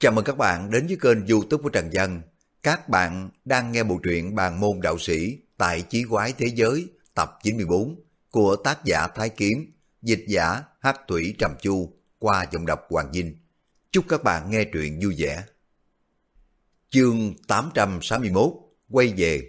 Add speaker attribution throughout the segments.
Speaker 1: Chào mừng các bạn đến với kênh YouTube của Trần Dân. Các bạn đang nghe bộ truyện Bàn môn đạo sĩ tại Chí quái thế giới tập 94 của tác giả Thái Kiếm, dịch giả Hắc Thủy Trầm Chu qua giọng đọc Hoàng Vinh. Chúc các bạn nghe truyện vui vẻ. Chương 861 quay về.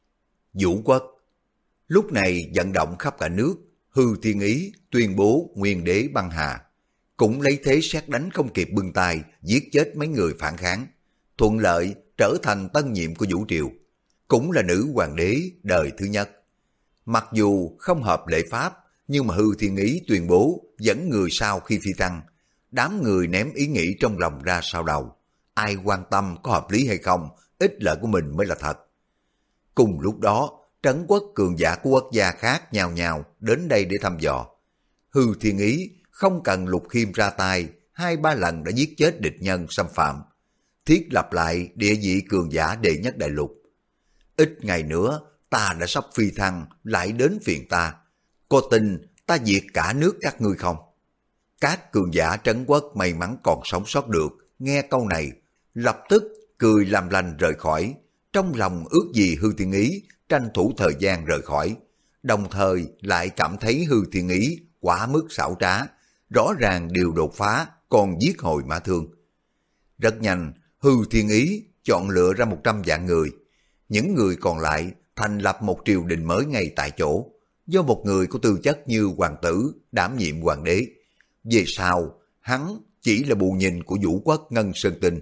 Speaker 1: Vũ Quốc. Lúc này vận động khắp cả nước, Hư Thiên Ý tuyên bố nguyên đế băng hà, cũng lấy thế sét đánh không kịp bưng tay giết chết mấy người phản kháng, thuận lợi trở thành tân nhiệm của Vũ Triều, cũng là nữ hoàng đế đời thứ nhất. Mặc dù không hợp lễ pháp, nhưng mà Hư Thiên Ý tuyên bố dẫn người sau khi phi thăng. Đám người ném ý nghĩ trong lòng ra sau đầu, ai quan tâm có hợp lý hay không, ích lợi của mình mới là thật. Cùng lúc đó, trấn quốc cường giả của quốc gia khác nhào nhào đến đây để thăm dò. Hư Thiên Ý không cần Lục Khiêm ra tay, 2-3 lần đã giết chết địch nhân xâm phạm, thiết lập lại địa vị cường giả đệ nhất đại lục. Ít ngày nữa ta đã sắp phi thăng, lại đến phiền ta. Có tin ta diệt cả nước các ngươi không? Các cường giả trấn quốc may mắn còn sống sót được, nghe câu này, lập tức cười làm lành rời khỏi. Trong lòng ước gì Hư Thiên Ý tranh thủ thời gian rời khỏi, đồng thời lại cảm thấy Hư Thiên Ý quá mức xảo trá, rõ ràng điều đột phá, còn giết hồi Mã Thương. Rất nhanh, Hư Thiên Ý chọn lựa ra 100 vạn người. Những người còn lại thành lập một triều đình mới ngay tại chỗ, do một người có tư chất như hoàng tử đảm nhiệm hoàng đế. Về sau, hắn chỉ là bù nhìn của Vũ Quốc Ngân Sơn Tinh.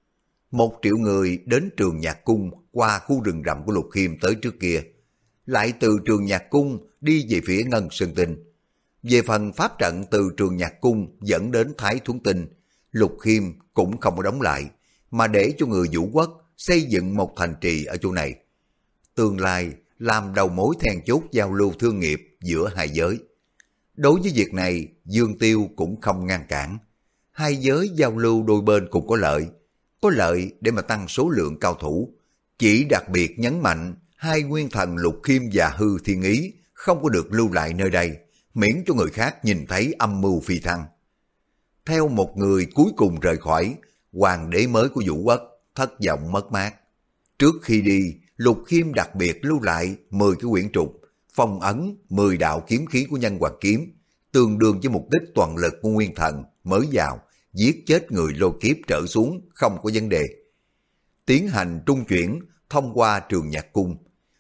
Speaker 1: 1 triệu người đến Trường Nhạc Cung qua khu rừng rậm của Lục Khiêm tới trước kia, lại từ Trường Nhạc Cung đi về phía Ngân Sơn Tinh. Về phần pháp trận từ Trường Nhạc Cung dẫn đến Thái Thuấn Tinh, Lục Khiêm cũng không có đóng lại, mà để cho người Vũ Quốc xây dựng một thành trì ở chỗ này. Tương lai làm đầu mối then chốt giao lưu thương nghiệp giữa hai giới. Đối với việc này, Dương Tiêu cũng không ngăn cản. Hai giới giao lưu đôi bên cũng có lợi để mà tăng số lượng cao thủ. Chỉ đặc biệt nhấn mạnh hai nguyên thần Lục Khiêm và Hư Thiên Ý không có được lưu lại nơi đây, miễn cho người khác nhìn thấy âm mưu phi thăng. Theo một người cuối cùng rời khỏi, hoàng đế mới của Vũ Quốc thất vọng mất mát. Trước khi đi, Lục Khiêm đặc biệt lưu lại 10 cái quyển trục, phong ấn 10 đạo kiếm khí của Nhân Hoàng Kiếm, tương đương với mục đích toàn lực của nguyên thần mới vào, giết chết người lôi kiếp trở xuống không có vấn đề. Tiến hành trung chuyển thông qua Trường Nhạc Cung,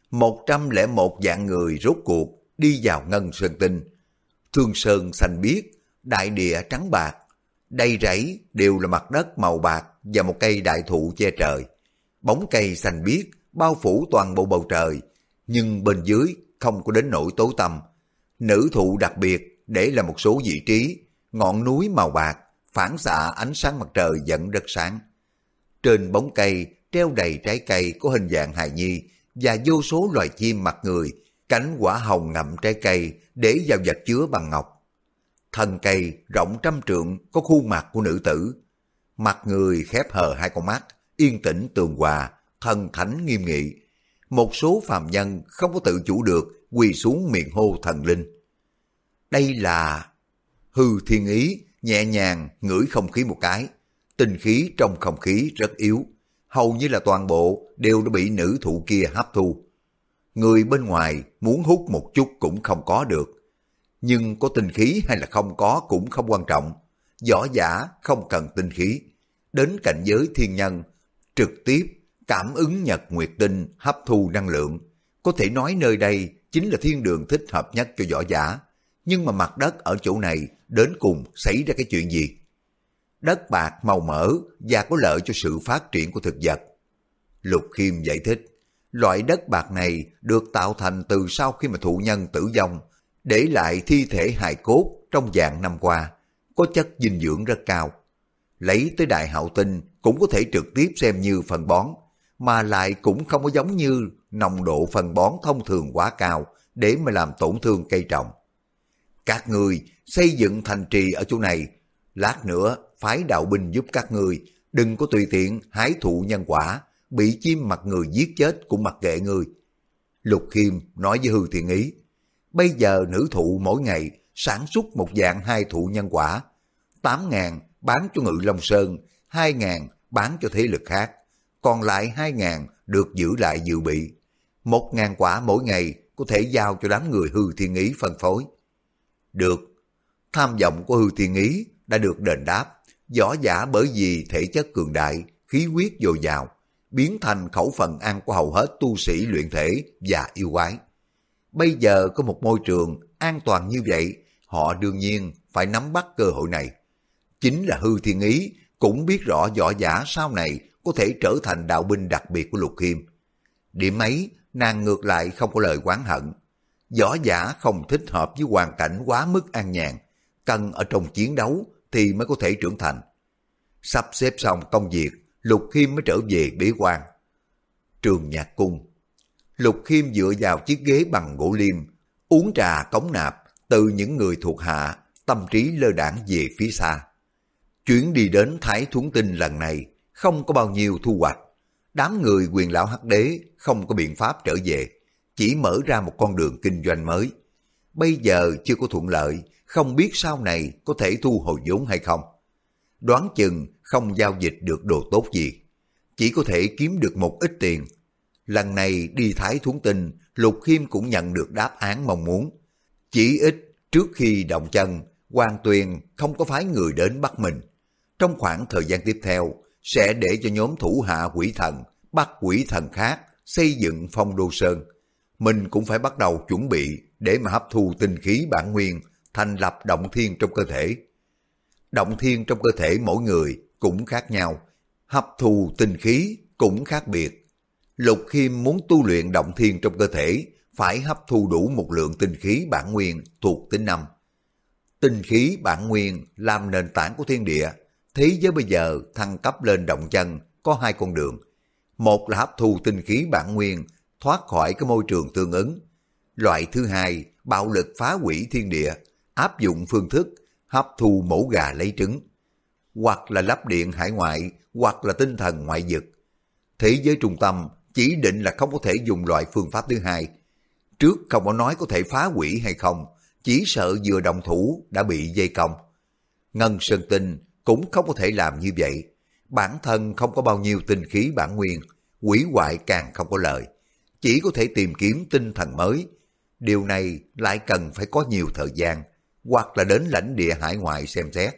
Speaker 1: 101 vạn người rốt cuộc đi vào Ngân Sơn Tinh. Thương sơn xanh biếc, đại địa trắng bạc, đầy rẫy đều là mặt đất màu bạc và một cây đại thụ che trời. Bóng cây xanh biếc bao phủ toàn bộ bầu trời, nhưng bên dưới không có đến nỗi tối tăm. Nữ thụ đặc biệt để là một số vị trí, ngọn núi màu bạc, phản xạ ánh sáng mặt trời vẫn rất sáng. Trên bóng cây treo đầy trái cây có hình dạng hài nhi và vô số loài chim mặt người, cánh quả hồng ngậm trái cây để vào vật chứa bằng ngọc. Thân cây rộng 100 trượng có khuôn mặt của nữ tử. Mặt người khép hờ 2 con mắt, yên tĩnh tường hòa, thần thánh nghiêm nghị. Một số phàm nhân không có tự chủ được quỳ xuống miệng hô thần linh. Đây là... Hư Thiên Ý nhẹ nhàng ngửi không khí một cái. Tinh khí trong không khí rất yếu, hầu như là toàn bộ đều đã bị nữ thụ kia hấp thu. Người bên ngoài muốn hút một chút cũng không có được. Nhưng có tinh khí hay là không có cũng không quan trọng. Võ giả không cần tinh khí. Đến cảnh giới thiên nhân, trực tiếp cảm ứng nhật nguyệt tinh hấp thu năng lượng. Có thể nói nơi đây chính là thiên đường thích hợp nhất cho võ giả. Nhưng mà mặt đất ở chỗ này đến cùng xảy ra cái chuyện gì? Đất bạc màu mỡ và có lợi cho sự phát triển của thực vật. Lục Khiêm giải thích, loại đất bạc này được tạo thành từ sau khi mà thụ nhân tử vong, để lại thi thể hài cốt trong vạn năm qua, có chất dinh dưỡng rất cao. Lấy tới Đại Hạo Tinh cũng có thể trực tiếp xem như phân bón, mà lại cũng không có giống như nồng độ phân bón thông thường quá cao để mà làm tổn thương cây trồng. Các ngươi xây dựng thành trì ở chỗ này, lát nữa phái đạo binh giúp các ngươi, đừng có tùy tiện hái thụ nhân quả, bị chim mặt người giết chết cũng mặc kệ ngươi. Lục Khiêm nói với Hư Thiên Ý, bây giờ nữ thụ mỗi ngày sản xuất 1 vạn 2 thụ nhân quả, 8.000 bán cho Ngự Long Sơn, 2.000 bán cho thế lực khác, còn lại 2.000 được giữ lại dự bị. 1.000 quả mỗi ngày có thể giao cho đám người Hư Thiên Ý phân phối. Được, tham vọng của Hư Thiên Ý đã được đền đáp. Võ giả bởi vì thể chất cường đại, khí huyết dồi dào, biến thành khẩu phần ăn của hầu hết tu sĩ luyện thể và yêu quái. Bây giờ có một môi trường an toàn như vậy, họ đương nhiên phải nắm bắt cơ hội này. Chính là Hư Thiên Ý cũng biết rõ võ giả sau này có thể trở thành đạo binh đặc biệt của Lục Khiêm. Điểm ấy, nàng ngược lại không có lời oán hận. Võ giả không thích hợp với hoàn cảnh quá mức an nhàn, cần ở trong chiến đấu thì mới có thể trưởng thành. Sắp xếp xong công việc, Lục Khiêm mới trở về bế quan. Trường Nhạc Cung. Lục Khiêm dựa vào chiếc ghế bằng gỗ liêm, uống trà cống nạp từ những người thuộc hạ, tâm trí lơ đãng về phía xa. Chuyến đi đến Thái Thuấn Tinh lần này không có bao nhiêu thu hoạch. Đám người Quyền Lão Hắc Đế không có biện pháp trở về, chỉ mở ra một con đường kinh doanh mới. Bây giờ chưa có thuận lợi, không biết sau này có thể thu hồi vốn hay không. Đoán chừng không giao dịch được đồ tốt gì, chỉ có thể kiếm được một ít tiền. Lần này đi Thái Thuấn Tinh, Lục Khiêm cũng nhận được đáp án mong muốn. Chỉ ít trước khi động chân, Hoàng Tuyền không có phái người đến bắt mình. Trong khoảng thời gian tiếp theo, sẽ để cho nhóm thủ hạ quỷ thần bắt quỷ thần khác xây dựng Phong Đô Sơn. Mình cũng phải bắt đầu chuẩn bị để mà hấp thu tinh khí bản nguyên, thành lập động thiên trong cơ thể. Động thiên trong cơ thể mỗi người cũng khác nhau, hấp thu tinh khí cũng khác biệt. Lục Khiêm muốn tu luyện động thiên trong cơ thể, phải hấp thu đủ một lượng tinh khí bản nguyên thuộc tính năm. Tinh khí bản nguyên làm nền tảng của thiên địa. Thế giới bây giờ thăng cấp lên động chân có hai con đường. Một là hấp thu tinh khí bản nguyên, thoát khỏi cái môi trường tương ứng. Loại thứ hai, bạo lực phá hủy thiên địa, áp dụng phương thức hấp thu mổ gà lấy trứng. Hoặc là lắp điện hải ngoại, hoặc là tinh thần ngoại vực. Thế giới trung tâm chỉ định là không có thể dùng loại phương pháp thứ hai. Trước không có nói có thể phá hủy hay không, chỉ sợ vừa động thủ đã bị dây cong. Ngân Sơn Tinh cũng không có thể làm như vậy. Bản thân không có bao nhiêu tinh khí bản nguyên, hủy hoại càng không có lợi. Chỉ có thể tìm kiếm tinh thần mới. Điều này lại cần phải có nhiều thời gian, hoặc là đến lãnh địa hải ngoại xem xét.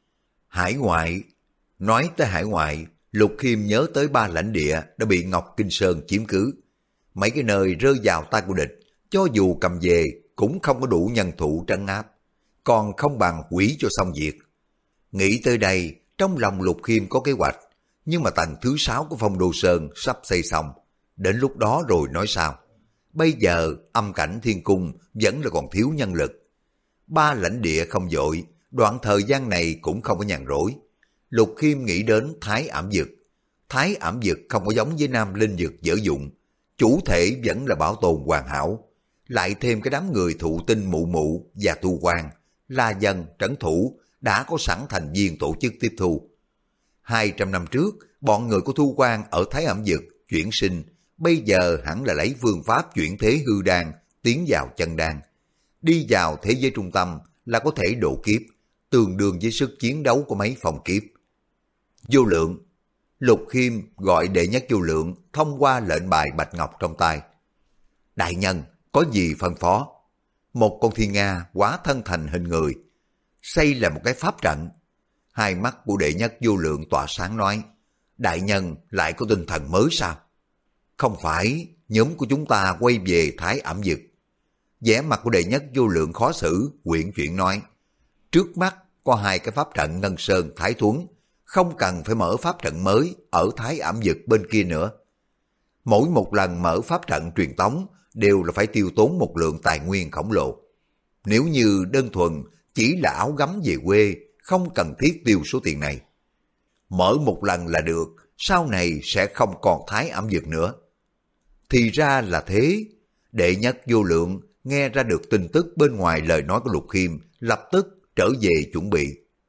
Speaker 1: Hải ngoại, nói tới hải ngoại, Lục Khiêm nhớ tới 3 lãnh địa đã bị Ngọc Kinh Sơn chiếm cứ. Mấy cái nơi rơi vào tay của địch, cho dù cầm về cũng không có đủ nhân thủ trấn áp, còn không bằng hủy cho xong việc. Nghĩ tới đây, trong lòng Lục Khiêm có kế hoạch, nhưng mà tầng thứ 6 của Phong Đô Sơn sắp xây xong, đến lúc đó rồi nói sao. Bây giờ âm cảnh thiên cung vẫn là còn thiếu nhân lực. 3 lãnh địa không vội, đoạn thời gian này cũng không có nhàn rỗi. Lục Khiêm nghĩ đến Thái Ảm Dực. Thái Ảm Dực không có giống với Nam Linh Dực dở dụng, chủ thể vẫn là bảo tồn hoàn hảo. Lại thêm cái đám người thụ tinh mụ mụ và tu quan, La Dân, Trấn Thủ đã có sẵn thành viên tổ chức tiếp thu. 200 năm trước, bọn người của Thu Quan ở Thái Ẩm Dực chuyển sinh, bây giờ hẳn là lấy phương pháp chuyển thế hư đan, tiến vào chân đan. Đi vào thế giới trung tâm là có thể độ kiếp, tương đương với sức chiến đấu của mấy phòng kiếp. Vô Lượng. Lục Khiêm gọi đệ nhất Vô Lượng thông qua lệnh bài bạch ngọc trong tay. Đại nhân, có gì phân phó? Một con thiên nga hóa thân thành hình người, xây là một cái pháp trận. Hai mắt của đệ nhất Vô Lượng tỏa sáng nói, đại nhân lại có tinh thần mới sao? Không phải, nhóm của chúng ta quay về Thái Ẩm Dực. Vẻ mặt của đệ nhất Vô Lượng khó xử, quyển chuyển nói, trước mắt có 2 cái pháp trận Ngân Sơn Thái Thuấn, không cần phải mở pháp trận mới ở Thái Ẩm Dực bên kia nữa. Mỗi một lần mở pháp trận truyền tống đều là phải tiêu tốn một lượng tài nguyên khổng lồ. Nếu như đơn thuần chỉ là áo gấm về quê, không cần thiết tiêu số tiền này. Mở một lần là được, sau này sẽ không còn Thái Ẩm Dực nữa. Thì ra là thế. Đệ nhất Vô Lượng nghe ra được tin tức bên ngoài lời nói của Lục Khiêm, lập tức trở về chuẩn bị.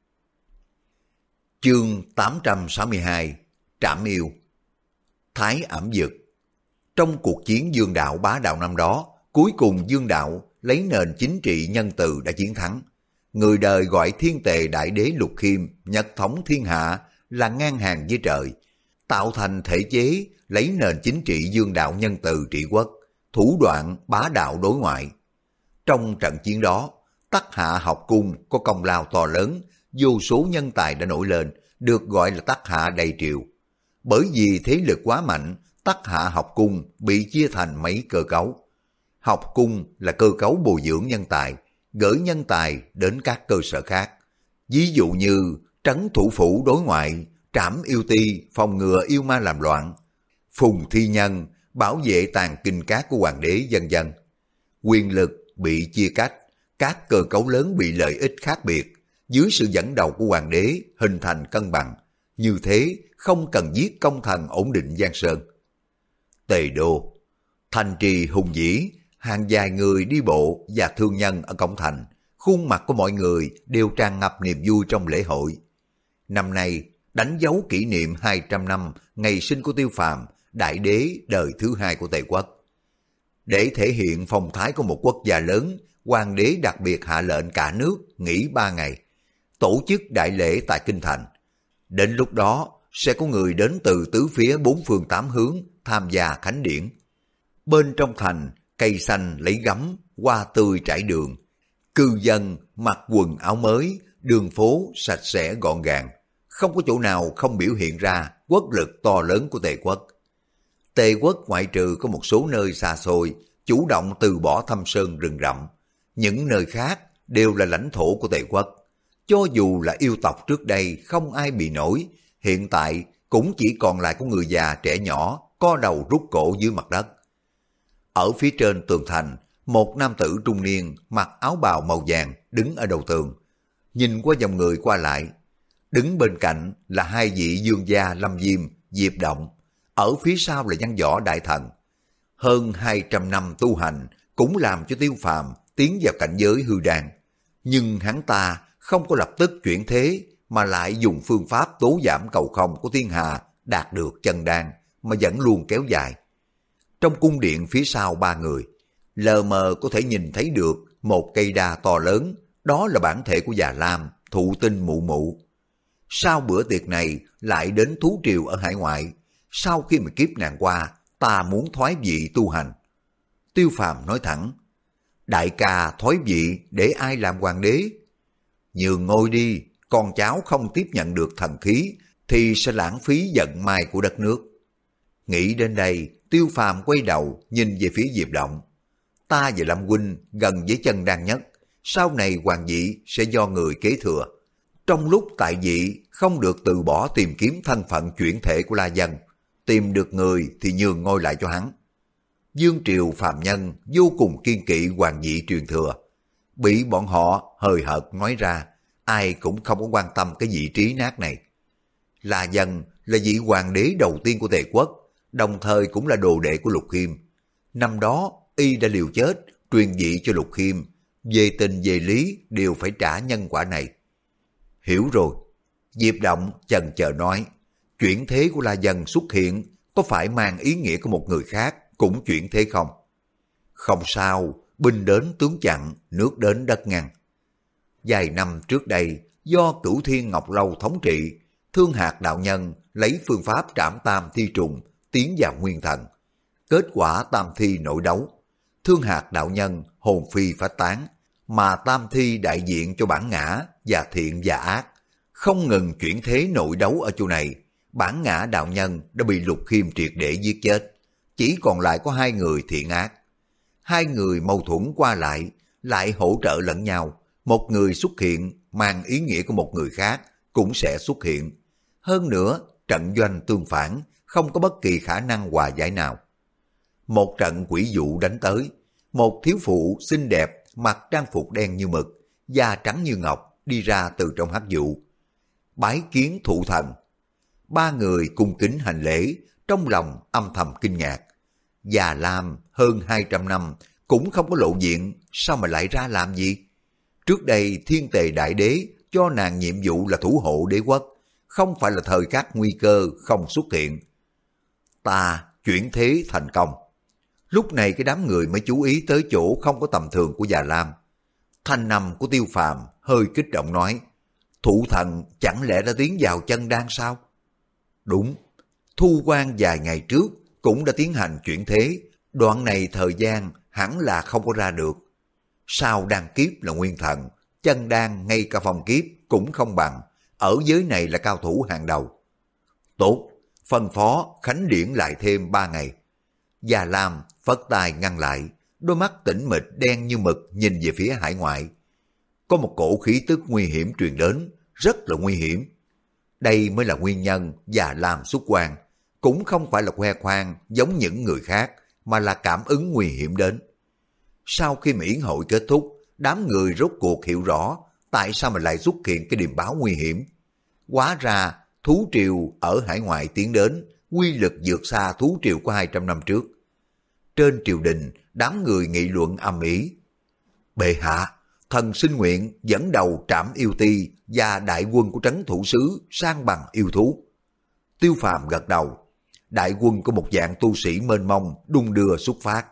Speaker 1: Chương 862 Trảm Yêu. Thái Ẩm Dực. Trong cuộc chiến Dương Đạo bá đạo năm đó, cuối cùng Dương Đạo lấy nền chính trị nhân từ đã chiến thắng. Người đời gọi thiên tề đại đế Lục Khiêm, nhật thống thiên hạ, là ngang hàng với trời, tạo thành thể chế lấy nền chính trị dương đạo nhân từ trị quốc, thủ đoạn bá đạo đối ngoại. Trong trận chiến đó, Tắc Hạ học cung có công lao to lớn, vô số nhân tài đã nổi lên, được gọi là Tắc Hạ đầy triều. Bởi vì thế lực quá mạnh, Tắc Hạ học cung bị chia thành mấy cơ cấu. Học cung là cơ cấu bồi dưỡng nhân tài, gửi nhân tài đến các cơ sở khác. Ví dụ như trấn thủ phủ đối ngoại, trảm yêu ti phòng ngừa yêu ma làm loạn, phùng thi nhân bảo vệ tàn kinh cát của hoàng đế vân vân. Quyền lực bị chia cách, các cơ cấu lớn bị lợi ích khác biệt, dưới sự dẫn đầu của hoàng đế hình thành cân bằng. Như thế không cần giết công thần ổn định Giang Sơn. Tề Đô, thành trì hùng vĩ, hàng dài người đi bộ và thương nhân ở cổng thành, khuôn mặt của mọi người đều tràn ngập niềm vui trong lễ hội. Năm nay đánh dấu kỷ niệm 200 năm ngày sinh của Tiêu Phàm, đại đế đời thứ hai của Tề quốc. Để thể hiện phong thái của một quốc gia lớn, hoàng đế đặc biệt hạ lệnh cả nước nghỉ 3 ngày, tổ chức đại lễ tại Kinh Thành. Đến lúc đó sẽ có người đến từ tứ phía 4 phương 8 hướng tham gia khánh điển. Bên trong thành, cây xanh lấy gấm, hoa tươi trải đường. Cư dân mặc quần áo mới, đường phố sạch sẽ gọn gàng. Không có chỗ nào không biểu hiện ra quốc lực to lớn của Tề quốc. Tề quốc ngoại trừ có một số nơi xa xôi, chủ động từ bỏ thâm sơn rừng rậm. Những nơi khác đều là lãnh thổ của Tề quốc. Cho dù là yêu tộc trước đây không ai bị nổi, hiện tại cũng chỉ còn lại có người già trẻ nhỏ, co đầu rút cổ dưới mặt đất. Ở phía trên tường thành, một nam tử trung niên mặc áo bào màu vàng đứng ở đầu tường, nhìn qua dòng người qua lại. Đứng bên cạnh là hai vị dương gia Lâm Diêm, Diệp Động, ở phía sau là Văn Võ Đại Thần. Hơn 200 năm tu hành cũng làm cho Tiêu Phàm tiến vào cảnh giới hư đan, nhưng hắn ta không có lập tức chuyển thế, mà lại dùng phương pháp tố giảm cầu không của thiên hà đạt được chân đan, mà vẫn luôn kéo dài. Trong cung điện phía sau ba người, lờ mờ có thể nhìn thấy được một cây đa to lớn, đó là bản thể của già Lam, thụ tinh mụ mụ. Sau bữa tiệc này lại đến thú triều ở hải ngoại, sau khi mà kiếp nạn qua, ta muốn thoái vị tu hành. Tiêu Phàm nói thẳng, đại ca thoái vị để ai làm hoàng đế? Nhường ngôi đi, con cháu không tiếp nhận được thần khí thì sẽ lãng phí vận may của đất nước. Nghĩ đến đây, Tiêu Phàm quay đầu nhìn về phía Diệp Động. Ta và Lâm huynh gần với chân đan nhất, sau này hoàng vị sẽ do người kế thừa. Trong lúc tại vị không được từ bỏ tìm kiếm thân phận chuyển thể của La Dân, tìm được người thì nhường ngôi lại cho hắn. Dương triều phàm nhân vô cùng kiên kỵ hoàng vị truyền thừa, bị bọn họ hời hợt nói ra, ai cũng không có quan tâm cái vị trí nát này. La Dân là vị hoàng đế đầu tiên của Tề quốc, đồng thời cũng là đồ đệ của Lục Khiêm. Năm đó y đã liều chết truyền vị cho Lục Khiêm, về tình về lý đều phải trả nhân quả này. Hiểu rồi. Diệp Động chần chờ nói, chuyển thế của La Dân xuất hiện có phải mang ý nghĩa của một người khác cũng chuyển thế không? Không sao, binh đến tướng chặn, nước đến đất ngăn. Vài năm trước đây, do Cửu Thiên Ngọc Lâu thống trị, Thương Hạc đạo nhân lấy phương pháp trảm tam thi trùng tiến vào nguyên thần. Kết quả tam thi nội đấu, Thương Hạc đạo nhân hồn phi phách tán, mà tam thi đại diện cho bản ngã và thiện và ác. Không ngừng chuyển thế nội đấu ở chỗ này, bản ngã đạo nhân đã bị Lục Khiêm triệt để giết chết. Chỉ còn lại có hai người thiện ác. Hai người mâu thuẫn qua lại hỗ trợ lẫn nhau. Một người xuất hiện mang ý nghĩa của một người khác cũng sẽ xuất hiện. Hơn nữa, trận doanh tương phản, không có bất kỳ khả năng hòa giải nào. Một trận quỷ dụ đánh tới. Một thiếu phụ xinh đẹp, mặc trang phục đen như mực, da trắng như ngọc, đi ra từ trong hắc dụ. Bái kiến thụ thần. Ba người cung kính hành lễ, trong lòng âm thầm kinh ngạc. Già Lam hơn 200 năm cũng không có lộ diện, sao mà lại ra làm gì? Trước đây Thiên Tề Đại Đế cho nàng nhiệm vụ là thủ hộ đế quốc, không phải là thời khắc nguy cơ không xuất hiện. Ta chuyển thế thành công. Lúc này cái đám người mới chú ý tới chỗ không có tầm thường của Già Lam. Thanh âm của Tiêu Phàm hơi kích động nói, Thụ thần chẳng lẽ đã tiến vào chân đan sao? Đúng, Thu Quan vài ngày trước cũng đã tiến hành chuyển thế, đoạn này thời gian hẳn là không có ra được. Sao đan kiếp là nguyên thần, chân đan ngay cả phong kiếp cũng không bằng, ở giới này là cao thủ hàng đầu. Tốt, phân phó khánh điển lại thêm 3 ngày. Già Lam phất tay ngăn lại, đôi mắt tĩnh mịch đen như mực nhìn về phía hải ngoại. Có một cổ khí tức nguy hiểm truyền đến, rất là nguy hiểm. Đây mới là nguyên nhân Già Lam xuất quan, cũng không phải là khoe khoang giống những người khác, mà là cảm ứng nguy hiểm đến. Sau khi yến hội kết thúc, đám người rốt cuộc hiểu rõ tại sao mà lại xuất hiện cái điềm báo nguy hiểm. Hóa ra thú triều ở hải ngoại tiến đến, quy lực vượt xa thú triều của 200 năm trước. Trên triều đình, đám người nghị luận ầm ĩ. Bệ hạ, thần xin nguyện dẫn đầu Trảm Yêu Ti và đại quân của trấn thủ sứ sang bằng yêu thú. Tiêu Phàm gật đầu. Đại quân của một dạng tu sĩ mênh mông đung đưa xuất phát.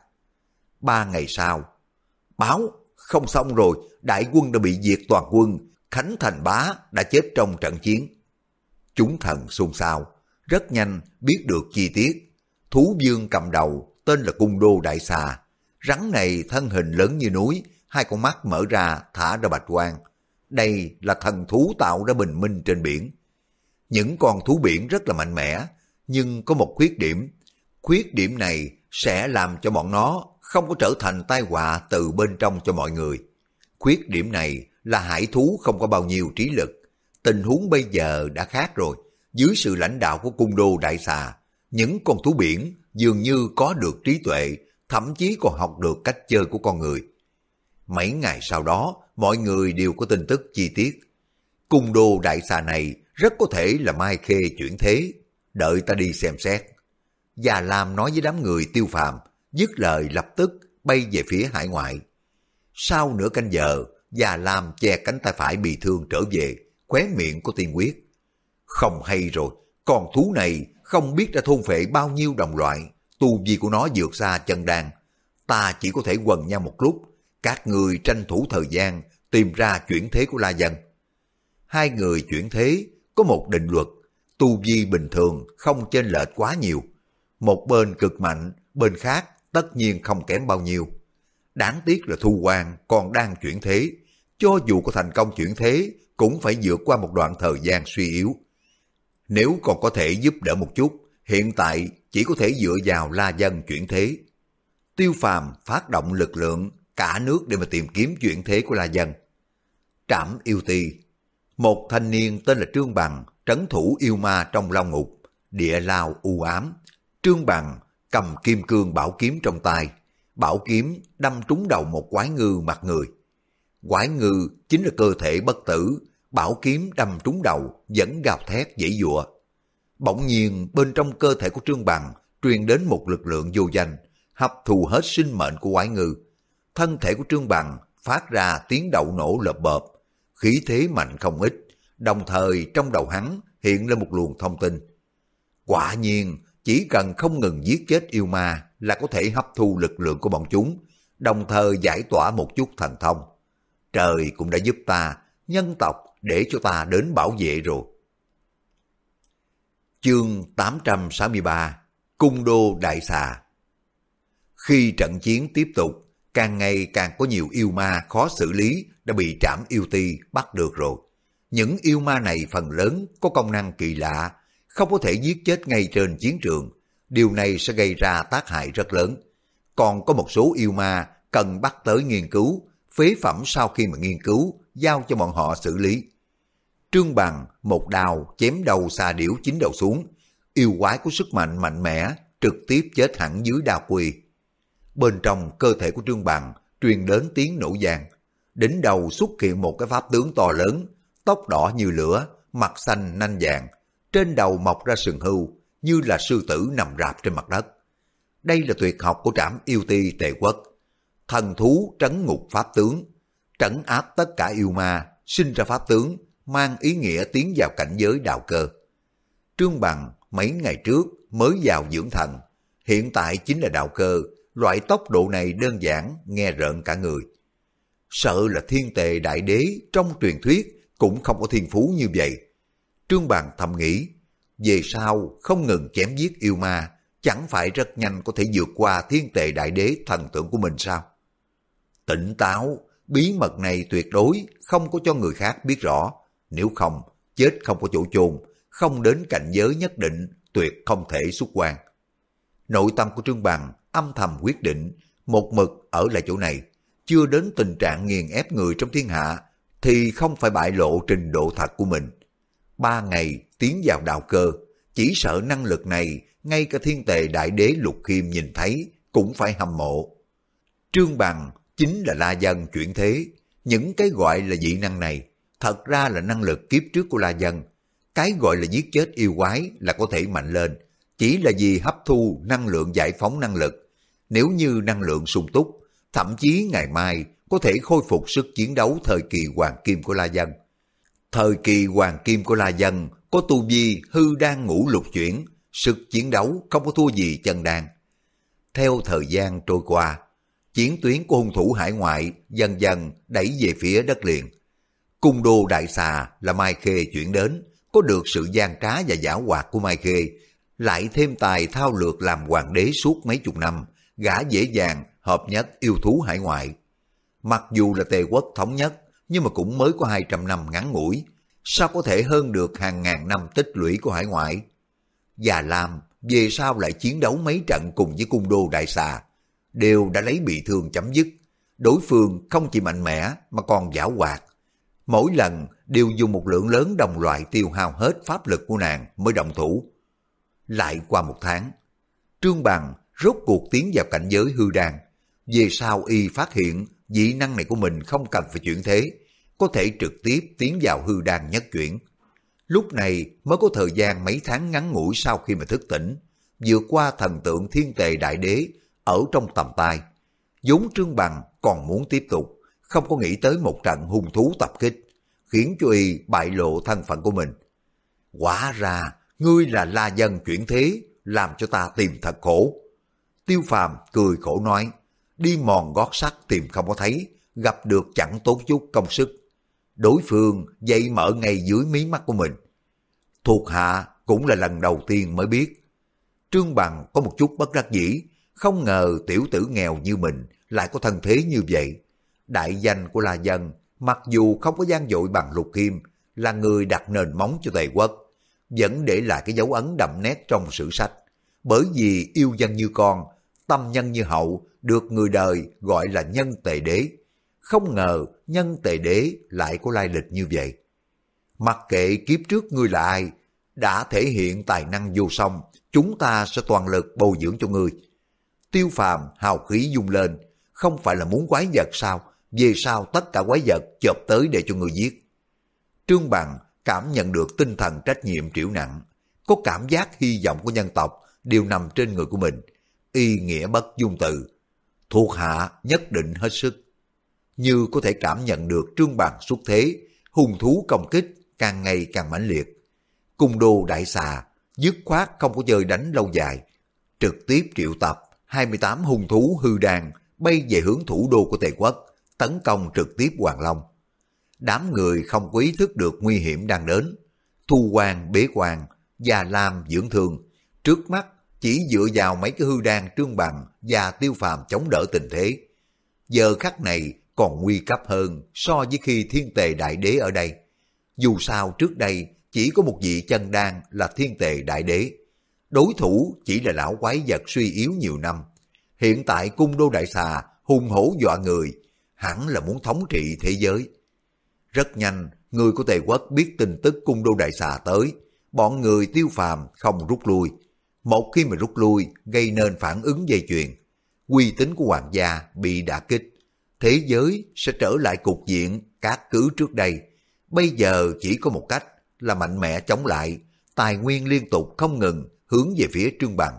Speaker 1: 3 ngày sau, báo không xong rồi, đại quân đã bị diệt toàn quân, Khánh Thành Bá đã chết trong trận chiến. Chúng thần xôn xao, rất nhanh biết được chi tiết. Thú vương cầm đầu tên là Cung Đô Đại Xà. Rắn này thân hình lớn như núi, hai con mắt mở ra thả ra bạch quang. Đây là thần thú tạo ra bình minh trên biển. Những con thú biển rất là mạnh mẽ, nhưng có một khuyết điểm. Khuyết điểm này sẽ làm cho bọn nó không có trở thành tai họa từ bên trong cho mọi người. Khuyết điểm này là hải thú không có bao nhiêu trí lực. Tình huống bây giờ đã khác rồi. Dưới sự lãnh đạo của Cung Đô Đại Xà, những con thú biển dường như có được trí tuệ, thậm chí còn học được cách chơi của con người. Mấy ngày sau đó, mọi người đều có tin tức chi tiết. Cung Đô Đại Xà này rất có thể là Mai Khê chuyển thế. Đợi ta đi xem xét. Già Lam nói với đám người Tiêu Phàm, dứt lời lập tức bay về phía hải ngoại. Sau nửa canh giờ, Già Lam che cánh tay phải bị thương trở về, khóe miệng có tiên quyết. Không hay rồi, con thú này không biết đã thôn phệ bao nhiêu đồng loại, tu vi của nó vượt xa chân đan. Ta chỉ có thể quần nhau một lúc, các người tranh thủ thời gian tìm ra chuyển thế của La Dân. Hai người chuyển thế có một định luật, tu vi bình thường không chênh lệch quá nhiều. Một bên cực mạnh, bên khác tất nhiên không kém bao nhiêu. Đáng tiếc là Thu Quan còn đang chuyển thế, cho dù có thành công chuyển thế cũng phải vượt qua một đoạn thời gian suy yếu. Nếu còn có thể giúp đỡ một chút, hiện tại chỉ có thể dựa vào La Dân chuyển thế. Tiêu Phàm phát động lực lượng cả nước để mà tìm kiếm chuyển thế của La Dân. Trảm Yêu Ti, một thanh niên tên là Trương Bằng, trấn thủ yêu ma trong lao ngục, địa lao u ám. Trương Bằng cầm kim cương bảo kiếm trong tay, bảo kiếm đâm trúng đầu một quái ngư mặt người. Quái ngư chính là cơ thể bất tử, bảo kiếm đâm trúng đầu vẫn gào thét giãy giụa. Bỗng nhiên bên trong cơ thể của Trương Bằng truyền đến một lực lượng vô danh, hấp thụ hết sinh mệnh của quái ngư. Thân thể của Trương Bằng phát ra tiếng đậu nổ lợp bợp, khí thế mạnh không ít, đồng thời trong đầu hắn hiện lên một luồng thông tin. Quả nhiên, chỉ cần không ngừng giết chết yêu ma là có thể hấp thu lực lượng của bọn chúng, đồng thời giải tỏa một chút thần thông. Trời cũng đã giúp ta, nhân tộc để cho ta đến bảo vệ rồi. Chương 863, Cung Đô Đại Xà. Khi trận chiến tiếp tục, càng ngày càng có nhiều yêu ma khó xử lý đã bị Trảm Yêu Ti bắt được rồi. Những yêu ma này phần lớn có công năng kỳ lạ, không có thể giết chết ngay trên chiến trường. Điều này sẽ gây ra tác hại rất lớn. Còn có một số yêu ma cần bắt tới nghiên cứu, phế phẩm sau khi mà nghiên cứu, giao cho bọn họ xử lý. Trương Bằng một đao chém đầu xà điểu 9 đầu xuống, yêu quái có sức mạnh mạnh mẽ, trực tiếp chết hẳn dưới đao quỳ. Bên trong cơ thể của Trương Bằng truyền đến tiếng nổ vang, đỉnh đầu xuất hiện một cái pháp tướng to lớn, tóc đỏ như lửa, mặt xanh nanh vàng, trên đầu mọc ra sừng hưu, như là sư tử nằm rạp trên mặt đất. Đây là tuyệt học của Trảm Yêu Ti Tề Quốc, thần thú trấn ngục pháp tướng, trấn áp tất cả yêu ma, sinh ra pháp tướng, mang ý nghĩa tiến vào cảnh giới đạo cơ. Trương Bằng mấy ngày trước mới vào dưỡng thần, hiện tại chính là đạo cơ, loại tốc độ này đơn giản nghe rợn cả người. Sợ là thiên tề đại đế trong truyền thuyết cũng không có thiên phú như vậy. Trương Bằng thầm nghĩ, về sau không ngừng chém giết yêu ma, chẳng phải rất nhanh có thể vượt qua thiên tề đại đế thần tượng của mình sao? Tỉnh táo, bí mật này tuyệt đối không có cho người khác biết rõ, nếu không, chết không có chỗ chôn, không đến cảnh giới nhất định, tuyệt không thể xuất quan. Nội tâm của Trương Bằng âm thầm quyết định, một mực ở lại chỗ này, chưa đến tình trạng nghiền ép người trong thiên hạ, thì không phải bại lộ trình độ thật của mình. 3 ngày tiến vào đạo cơ, chỉ sợ năng lực này, ngay cả thiên tề đại đế Lục Khiêm nhìn thấy, cũng phải hâm mộ. Trương Bằng chính là La Dân chuyển thế, những cái gọi là dị năng này, thật ra là năng lực kiếp trước của La Dân. Cái gọi là giết chết yêu quái là có thể mạnh lên, chỉ là vì hấp thu năng lượng giải phóng năng lực. Nếu như năng lượng sung túc, thậm chí ngày mai có thể khôi phục sức chiến đấu thời kỳ hoàng kim của La Dân. Thời kỳ hoàng kim của La Dân có tu vi hư đan ngũ lục chuyển, sức chiến đấu không có thua gì chân đan. Theo thời gian trôi qua, chiến tuyến của hung thủ hải ngoại dần dần đẩy về phía đất liền. Cung đô đại xà là Mai Khê chuyển đến, có được sự gian trá và giảo hoạt của Mai Khê, lại thêm tài thao lược làm hoàng đế suốt mấy chục năm, gã dễ dàng hợp nhất yêu thú hải ngoại. Mặc dù là Tề quốc thống nhất, nhưng mà cũng mới có 200 năm ngắn ngủi, sao có thể hơn được hàng ngàn năm tích lũy của hải ngoại. Già Lam về sau lại chiến đấu mấy trận cùng với cung đô đại xà, đều đã lấy bị thương chấm dứt. Đối phương không chỉ mạnh mẽ mà còn giảo hoạt. Mỗi lần đều dùng một lượng lớn đồng loại tiêu hao hết pháp lực của nàng mới động thủ. Lại qua 1 tháng, Trương Bằng rốt cuộc tiến vào cảnh giới hư đan. Về sau y phát hiện dị năng này của mình không cần phải chuyển thế, có thể trực tiếp tiến vào hư đan nhất chuyển. Lúc này mới có thời gian mấy tháng ngắn ngủi sau khi mà thức tỉnh, vượt qua thần tượng thiên tề đại đế ở trong tầm tay. Vốn Trương Bằng còn muốn tiếp tục, không có nghĩ tới một trận hung thú tập kích, khiến cho y bại lộ thân phận của mình. Quả ra, ngươi là La Dân chuyển thế, làm cho ta tìm thật khổ. Tiêu Phàm cười khổ nói, đi mòn gót sắt tìm không có thấy, gặp được chẳng tốn chút công sức. Đối phương dậy mở ngay dưới mí mắt của mình. Thuộc hạ cũng là lần đầu tiên mới biết. Trương Bằng có một chút bất đắc dĩ, không ngờ tiểu tử nghèo như mình lại có thân thế như vậy. Đại danh của La Dân, mặc dù không có gian dội bằng Lục Khiêm, là người đặt nền móng cho Tề quốc, vẫn để lại cái dấu ấn đậm nét trong sử sách. Bởi vì yêu dân như con, tâm nhân như hậu, được người đời gọi là nhân Tề đế. Không ngờ nhân Tề đế lại có lai lịch như vậy. Mặc kệ kiếp trước ngươi là ai, đã thể hiện tài năng vô song, chúng ta sẽ toàn lực bồi dưỡng cho ngươi. Tiêu Phàm hào khí dung lên, không phải là muốn quái vật sao? Về sau tất cả quái vật chộp tới để cho người giết. Trương Bằng cảm nhận được tinh thần trách nhiệm triểu nặng, có cảm giác hy vọng của nhân tộc đều nằm trên người của mình. Y nghĩa bất dung từ, thuộc hạ nhất định hết sức. Như có thể cảm nhận được Trương Bằng xuất thế, hung thú công kích càng ngày càng mãnh liệt. Cung đô đại xà dứt khoát không có chơi đánh lâu dài, trực tiếp triệu tập 28 hung thú hư đan bay về hướng thủ đô của Tề quốc, tấn công trực tiếp Hoàng Long. Đám người không có ý thức được nguy hiểm đang đến. Thu Quan bế quan, Già Lam dưỡng thương, trước mắt chỉ dựa vào mấy cái hư đan Trương Bằng và Tiêu Phàm chống đỡ tình thế. Giờ khắc này còn nguy cấp hơn so với khi thiên tề đại đế ở đây. Dù sao trước đây chỉ có một vị chân đan là thiên tề đại đế. Đối thủ chỉ là lão quái vật suy yếu nhiều năm. Hiện tại cung đô đại xà hung hổ dọa người, hẳn là muốn thống trị thế giới. Rất nhanh, người của Tề quốc biết tin tức cung đô đại xà tới, bọn người Tiêu Phàm không rút lui. Một khi mà rút lui, gây nên phản ứng dây chuyền. Uy tín của hoàng gia bị đả kích. Thế giới sẽ trở lại cục diện cát cứ trước đây. Bây giờ chỉ có một cách là mạnh mẽ chống lại, tài nguyên liên tục không ngừng hướng về phía Trương Bằng.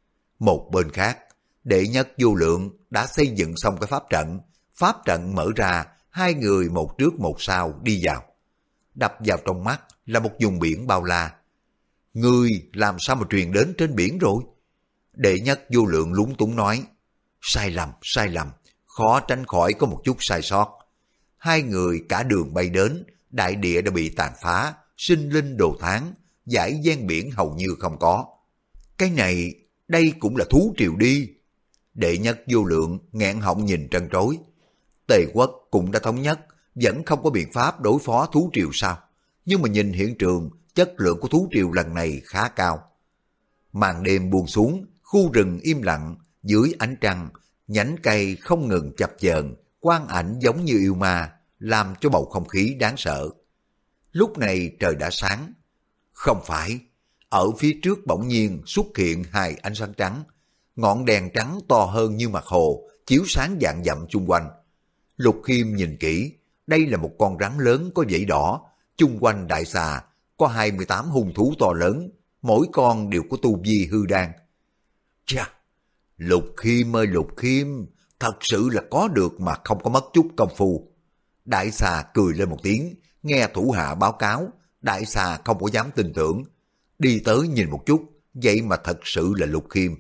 Speaker 1: Một bên khác, đệ nhất vô lượng đã xây dựng xong cái pháp trận mở ra, hai người một trước một sau đi vào. Đập vào trong mắt là một vùng biển bao la. Ngươi làm sao mà truyền đến trên biển rồi? Đệ nhất vô lượng lúng túng nói, sai lầm, khó tránh khỏi có một chút sai sót. Hai người cả đường bay đến, đại địa đã bị tàn phá, sinh linh đồ thán, dải gian biển hầu như không có. Cái này, đây cũng là thú triều đi. Đệ nhất vô lượng nghẹn họng nhìn trân trối. Tề quốc cũng đã thống nhất, vẫn không có biện pháp đối phó thú triều sao? Nhưng mà nhìn hiện trường, chất lượng của thú triều lần này khá cao. Màn đêm buông xuống, khu rừng im lặng, dưới ánh trăng, nhánh cây không ngừng chập chờn, quang ảnh giống như yêu ma, làm cho bầu không khí đáng sợ. Lúc này trời đã sáng. Không phải, ở phía trước bỗng nhiên xuất hiện hai ánh sáng trắng. Ngọn đèn trắng to hơn như mặt hồ, chiếu sáng vạn dặm chung quanh. Lục Khiêm nhìn kỹ, đây là một con rắn lớn có vảy đỏ, chung quanh đại xà có 28 hung thú to lớn, mỗi con đều có tu vi hư đan. Chà, Lục Khiêm ơi Lục Khiêm, thật sự là có được mà không có mất chút công phu. Đại xà cười lên một tiếng, nghe thủ hạ báo cáo, đại xà không có dám tin tưởng. Đi tới nhìn một chút, vậy mà thật sự là Lục Khiêm.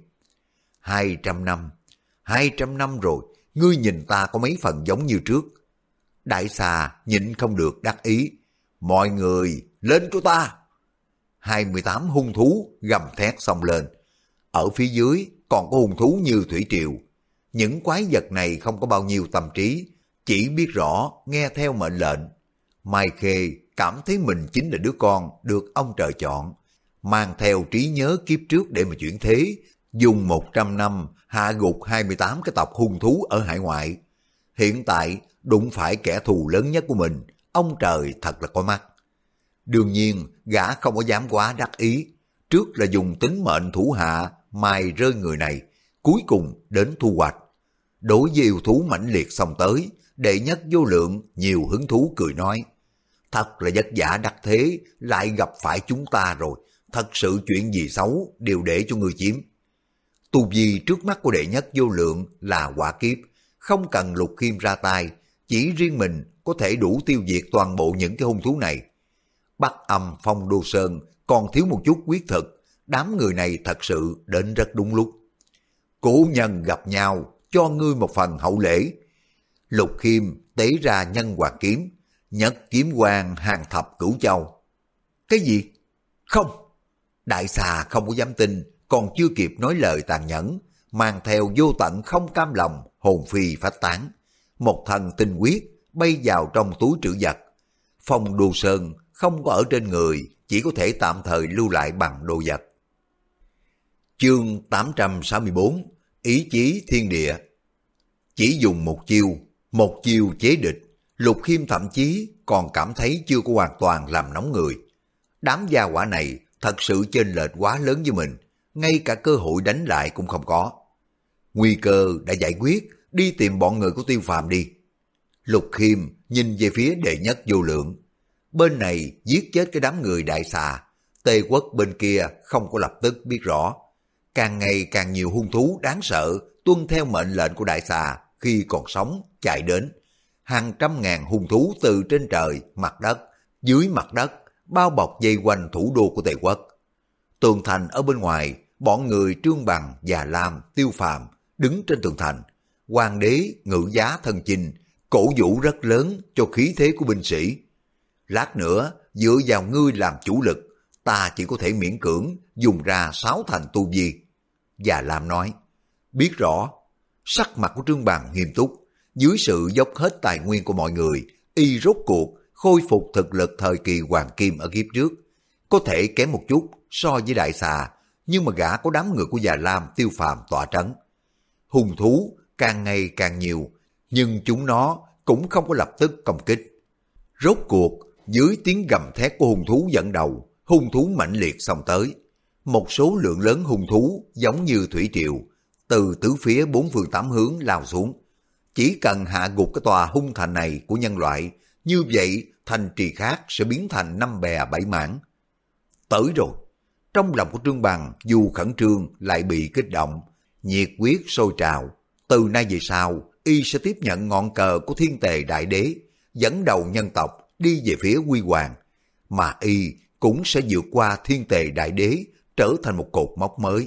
Speaker 1: 200 năm rồi, ngươi nhìn ta có mấy phần giống như trước. Đại xà nhịn không được đắc ý. Mọi người lên cho ta. 28 hung thú gầm thét xông lên. Ở phía dưới còn có hung thú như thủy triều. Những quái vật này không có bao nhiêu tâm trí, chỉ biết rõ nghe theo mệnh lệnh. Mai Khê cảm thấy mình chính là đứa con được ông trời chọn, mang theo trí nhớ kiếp trước để mà chuyển thế, dùng 100 năm hạ gục 28 cái tộc hung thú ở hải ngoại. Hiện tại đụng phải kẻ thù lớn nhất của mình, ông trời thật là có mắt. Đương nhiên gã không có dám quá đắc ý, trước là dùng tính mệnh thủ hạ mài rơi người này, cuối cùng đến thu hoạch. Đối với yêu thú mãnh liệt xông tới, đệ nhất vô lượng nhiều hứng thú cười nói, thật là vất vả đắc thế, lại gặp phải chúng ta rồi, thật sự chuyện gì xấu đều để cho ngươi chiếm. Tu vi trước mắt của đệ nhất vô lượng là quả kiếp, không cần Lục Khiêm ra tay, chỉ riêng mình có thể đủ tiêu diệt toàn bộ những cái hung thú này. Bắc Âm Phong Đô Sơn còn thiếu một chút quyết thực, đám người này thật sự đến rất đúng lúc. Cổ nhân gặp nhau, cho ngươi một phần hậu lễ. Lục Khiêm tế ra nhân hoàng kiếm, nhất kiếm hoàng hàng thập cửu châu. Cái gì? Không! Đại xà không có dám tin, còn chưa kịp nói lời tàn nhẫn, mang theo vô tận không cam lòng, hồn phi phách tán. Một thần tinh huyết bay vào trong túi trữ vật. Phong Đô Sơn không có ở trên người, chỉ có thể tạm thời lưu lại bằng đồ vật. Chương 864 Ý chí thiên địa. Chỉ dùng một chiêu chế địch, Lục Khiêm thậm chí còn cảm thấy chưa có hoàn toàn làm nóng người. Đám gia hỏa này thật sự chênh lệch quá lớn với mình, ngay cả cơ hội đánh lại cũng không có. Nguy cơ đã giải quyết, đi tìm bọn người của Tiêu Phàm đi. Lục Khiêm nhìn về phía đệ nhất vô lượng. Bên này giết chết cái đám người đại xà, Tề quốc bên kia không có lập tức biết rõ. Càng ngày càng nhiều hung thú đáng sợ tuân theo mệnh lệnh của đại xà khi còn sống chạy đến. Hàng trăm ngàn hung thú từ trên trời, mặt đất, dưới mặt đất bao bọc dây quanh thủ đô của Tề quốc. Tường thành ở bên ngoài, bọn người Trương Bằng, Già Lam, Tiêu Phàm đứng trên tường thành. Hoàng đế ngự giá thân chinh, cổ vũ rất lớn cho khí thế của binh sĩ. Lát nữa dựa vào ngươi làm chủ lực, ta chỉ có thể miễn cưỡng dùng ra 6 thành tu vi. Già Lam nói, biết rõ. Sắc mặt của Trương Bằng nghiêm túc, dưới sự dốc hết tài nguyên của mọi người, y rốt cuộc khôi phục thực lực thời kỳ hoàng kim ở kiếp trước. Có thể kém một chút so với đại xà, nhưng mà gã có đám người của Già Lam, Tiêu Phàm tọa trấn. Hung thú càng ngày càng nhiều, nhưng chúng nó cũng không có lập tức công kích. Rốt cuộc, dưới tiếng gầm thét của hung thú dẫn đầu, hung thú mãnh liệt xông tới. Một số lượng lớn hung thú giống như thủy triều, từ tứ phía bốn phương tám hướng lao xuống. Chỉ cần hạ gục cái tòa hung thành này của nhân loại, như vậy thành trì khác sẽ biến thành 5 bè 7 mảng. Tới rồi, trong lòng của Trương Bằng dù khẩn trương lại bị kích động, nhiệt huyết sôi trào. Từ nay về sau, y sẽ tiếp nhận ngọn cờ của Thiên Tề Đại Đế, dẫn đầu nhân tộc đi về phía Huy Hoàng, mà y cũng sẽ vượt qua Thiên Tề Đại Đế, trở thành một cột mốc mới.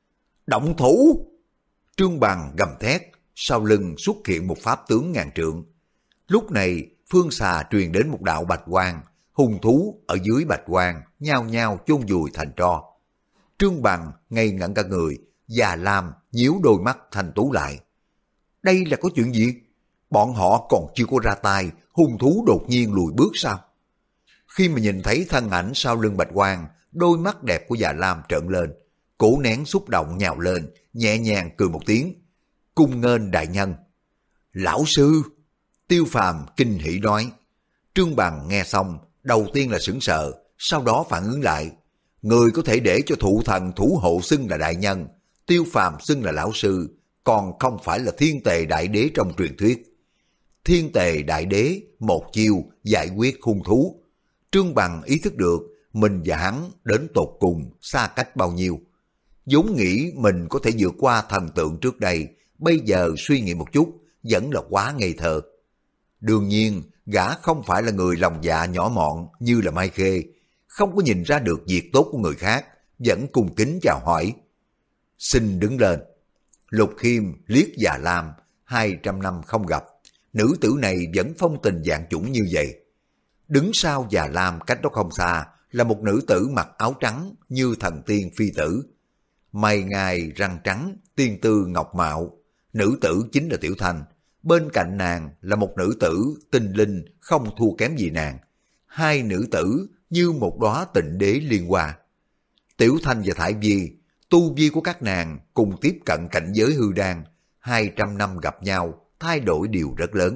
Speaker 1: Động thủ! Trương Bằng gầm thét, sau lưng xuất hiện một pháp tướng ngàn trượng. Lúc này, phương xa truyền đến một đạo bạch quang, hung thú ở dưới bạch quang nhao nhao chôn vùi thành tro. Trương Bằng ngây ngẩn cả người, Già Lam nhíu đôi mắt thanh tú lại. Đây là có chuyện gì? Bọn họ còn chưa có ra tay, hung thú đột nhiên lùi bước sao? Khi mà nhìn thấy thân ảnh sau lưng bạch quang, đôi mắt đẹp của Già Lam trợn lên, cố nén xúc động nhào lên, nhẹ nhàng cười một tiếng. Cung nghênh đại nhân. Lão sư! Tiêu Phàm kinh hỉ nói. Trương Bằng nghe xong, đầu tiên là sững sờ, sau đó phản ứng lại. Người có thể để cho thụ thần thủ hộ xưng là đại nhân, Tiêu Phàm xưng là lão sư, còn không phải là thiên tề đại đế trong truyền thuyết. Thiên tề đại đế một chiêu giải quyết hung thú. Trương Bằng ý thức được mình và hắn đến tột cùng xa cách bao nhiêu. vốn nghĩ mình có thể vượt qua thần tượng trước đây, bây giờ suy nghĩ một chút vẫn là quá ngây thơ. Đương nhiên, gã không phải là người lòng dạ nhỏ mọn như là Mai Khê, không có nhìn ra được việc tốt của người khác, vẫn cung kính chào hỏi. Xin đứng lên. Lục Khiêm liếc Già Lam, 200 năm không gặp, nữ tử này vẫn phong tình dạng chủng như vậy. Đứng sau Già Lam cách đó không xa là một nữ tử mặc áo trắng như thần tiên phi tử. Mày ngài răng trắng, tiên tư ngọc mạo, nữ tử chính là Tiểu Thanh. Bên cạnh nàng là một nữ tử tinh linh không thua kém gì nàng. Hai nữ tử như một đóa tịnh đế liên hoa. Tiểu Thanh và Thải Vi, tu vi của các nàng cùng tiếp cận cảnh giới hư đan, 200 năm gặp nhau, thay đổi điều rất lớn.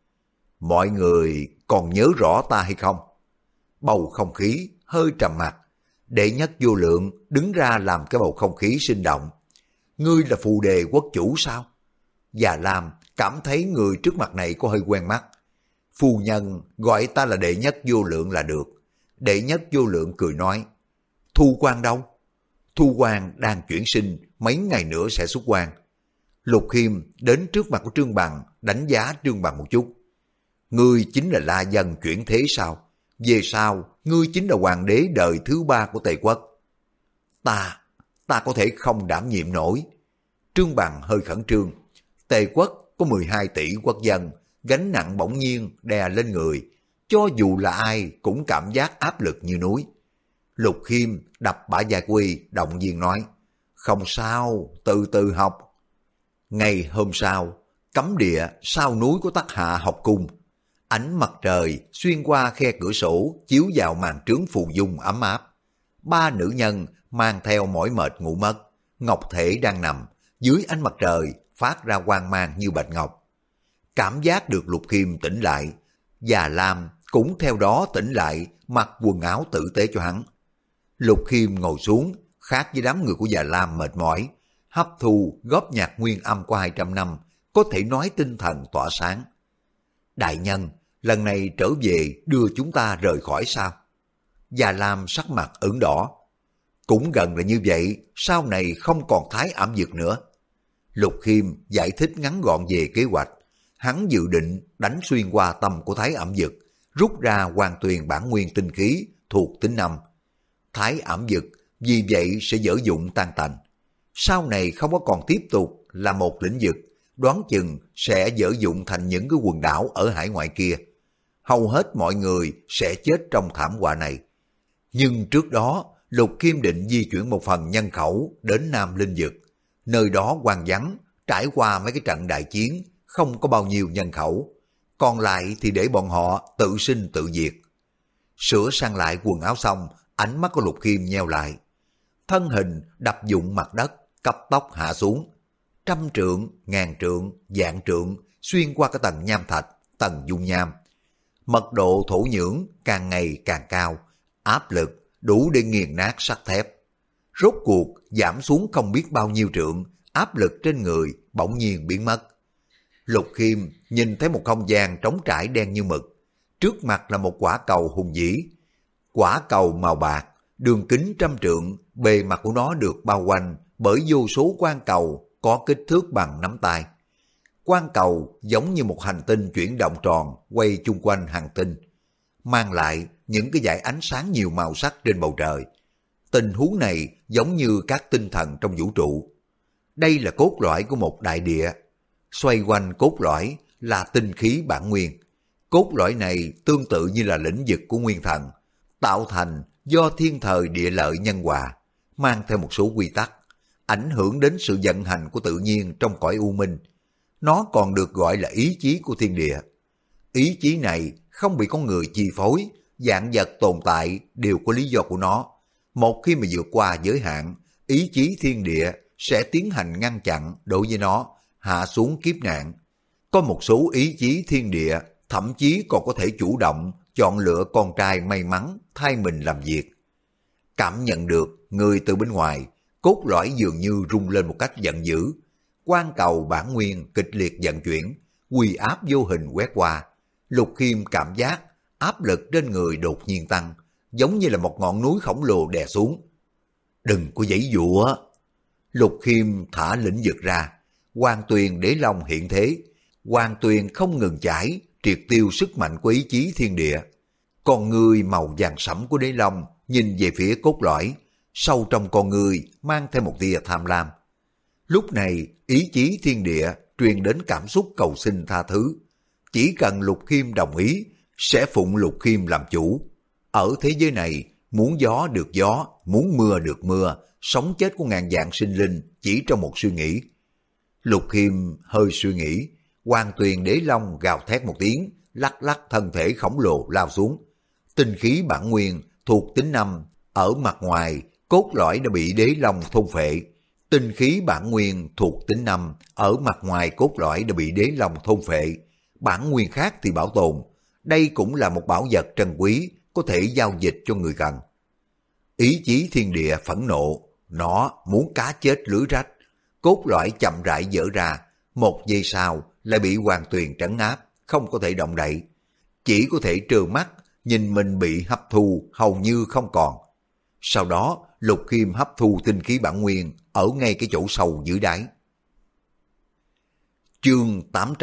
Speaker 1: Mọi người còn nhớ rõ ta hay không? Bầu không khí hơi trầm mặc. Đệ nhất Vô Lượng đứng ra làm cái bầu không khí sinh động. Ngươi là phù đề quốc chủ sao? Già Lam cảm thấy người trước mặt này có hơi quen mắt. Phu nhân gọi ta là đệ nhất Vô Lượng là được. Đệ nhất Vô Lượng cười nói, Thu Quan đâu? Thu Quan đang chuyển sinh, mấy ngày nữa sẽ xuất quan. Lục Khiêm đến trước mặt của Trương Bằng, đánh giá Trương Bằng một chút. Ngươi chính là La Dân chuyển thế sao? Về sau, ngươi chính là hoàng đế đời thứ 3 của Tề quốc. Ta có thể không đảm nhiệm nổi. Trương Bằng hơi khẩn trương. Tề quốc có 12 tỷ quốc dân, gánh nặng bỗng nhiên đè lên người. Cho dù là ai cũng cảm giác áp lực như núi. Lục Khiêm đập bả vai Quy, động viên nói, không sao, từ từ học. Ngày hôm sau, cấm địa sau núi của Tắc Hạ học cung. Ánh mặt trời xuyên qua khe cửa sổ chiếu vào màn trướng phù dung ấm áp. Ba nữ nhân mang theo mỏi mệt ngủ mất. Ngọc thể đang nằm dưới ánh mặt trời phát ra quang mang như bạch ngọc. Cảm giác được Lục Khiêm tỉnh lại, Già Lam cũng theo đó tỉnh lại, mặc quần áo tử tế cho hắn. Lục Khiêm ngồi xuống, khác với đám người của Già Lam mệt mỏi, hấp thu góp nhạc nguyên âm qua 200 năm, có thể nói tinh thần tỏa sáng. Đại nhân, lần này trở về đưa chúng ta rời khỏi sao? Già Lam sắc mặt ửng đỏ. Cũng gần là như vậy, sau này không còn Thái Ẩm Dực nữa. Lục Khiêm giải thích ngắn gọn về kế hoạch. Hắn dự định đánh xuyên qua tâm của Thái Ẩm Dực, rút ra hoàn tuyền bản nguyên tinh khí thuộc tính năm. Thái Ẩm Dực vì vậy sẽ dở dụng tan tành. Sau này không có còn tiếp tục là một lĩnh vực, đoán chừng sẽ dở dụng thành những cái quần đảo ở hải ngoại kia. Hầu hết mọi người sẽ chết trong thảm họa này. Nhưng trước đó, Lục Khiêm định di chuyển một phần nhân khẩu đến Nam Linh Vực. Nơi đó hoang vắng, trải qua mấy cái trận đại chiến, không có bao nhiêu nhân khẩu. Còn lại thì để bọn họ tự sinh tự diệt. Sửa sang lại quần áo xong, ánh mắt của Lục Khiêm nheo lại. Thân hình đập dụng mặt đất, cấp tốc hạ xuống. 100 trượng, 1000 trượng, vạn trượng, xuyên qua cái tầng nham thạch, tầng dung nham. Mật độ thổ nhưỡng càng ngày càng cao, áp lực đủ để nghiền nát sắt thép. Rốt cuộc giảm xuống không biết bao nhiêu trượng, áp lực trên người bỗng nhiên biến mất. Lục Khiêm nhìn thấy một không gian trống trải đen như mực. Trước mặt là một quả cầu hùng vĩ. Quả cầu màu bạc, đường kính 100 trượng, bề mặt của nó được bao quanh bởi vô số quan cầu có kích thước bằng nắm tay. Quan cầu giống như một hành tinh chuyển động tròn quay chung quanh hành tinh, mang lại những cái dải ánh sáng nhiều màu sắc trên bầu trời. Tình huống này giống như các tinh thần trong vũ trụ. Đây là cốt lõi của một đại địa. Xoay quanh cốt lõi là tinh khí bản nguyên. Cốt lõi này tương tự như là lĩnh vực của nguyên thần, tạo thành do thiên thời địa lợi nhân hòa, mang theo một số quy tắc, ảnh hưởng đến sự vận hành của tự nhiên trong cõi u minh. Nó còn được gọi là ý chí của thiên địa. Ý chí này không bị con người chi phối, vạn vật tồn tại đều có lý do của nó. Một khi mà vượt qua giới hạn, ý chí thiên địa sẽ tiến hành ngăn chặn đối với nó, hạ xuống kiếp nạn. Có một số ý chí thiên địa thậm chí còn có thể chủ động chọn lựa con trai may mắn thay mình làm việc. Cảm nhận được người từ bên ngoài, cốt lõi dường như rung lên một cách giận dữ. Quan cầu bản nguyên kịch liệt vận chuyển, uy áp vô hình quét qua. Lục Khiêm cảm giác áp lực trên người đột nhiên tăng, giống như là một ngọn núi khổng lồ đè xuống. Đừng có giãy giụa. Lục Khiêm thả lĩnh vực ra, Hoàng Tuyền Đế Long hiện thế. Hoàng Tuyền không ngừng chảy, triệt tiêu sức mạnh của ý chí thiên địa. Con người màu vàng sẫm của Đế Long nhìn về phía cốt lõi, sâu trong con người mang theo một tia tham lam. Lúc này ý chí thiên địa truyền đến cảm xúc cầu xin tha thứ. Chỉ cần Lục Khiêm đồng ý, sẽ phụng Lục Khiêm làm chủ. Ở thế giới này, muốn gió được gió, muốn mưa được mưa, sống chết của ngàn vạn sinh linh chỉ trong một suy nghĩ. Lục Khiêm hơi suy nghĩ, Hoàng Tuyền Đế Long gào thét một tiếng, lắc lắc thân thể khổng lồ lao xuống. Tinh khí bản nguyên thuộc tính năm, ở mặt ngoài, cốt lõi đã bị Đế Long thôn phệ. Tinh khí bản nguyên thuộc tính năm, ở mặt ngoài cốt lõi đã bị Đế Long thôn phệ. Bản nguyên khác thì bảo tồn. Đây cũng là một bảo vật trân quý, có thể giao dịch cho người cần. Ý chí thiên địa phẫn nộ, nó muốn cá chết lưới rách. Cốt lõi chậm rãi dở ra, một giây sau lại bị Hoàng Tuyền trấn áp, không có thể động đậy. Chỉ có thể trơ mắt, nhìn mình bị hấp thu hầu như không còn. Sau đó, Lục Khiêm hấp thu tinh khí bản nguyên ở ngay cái chỗ sâu dưới đáy. Chương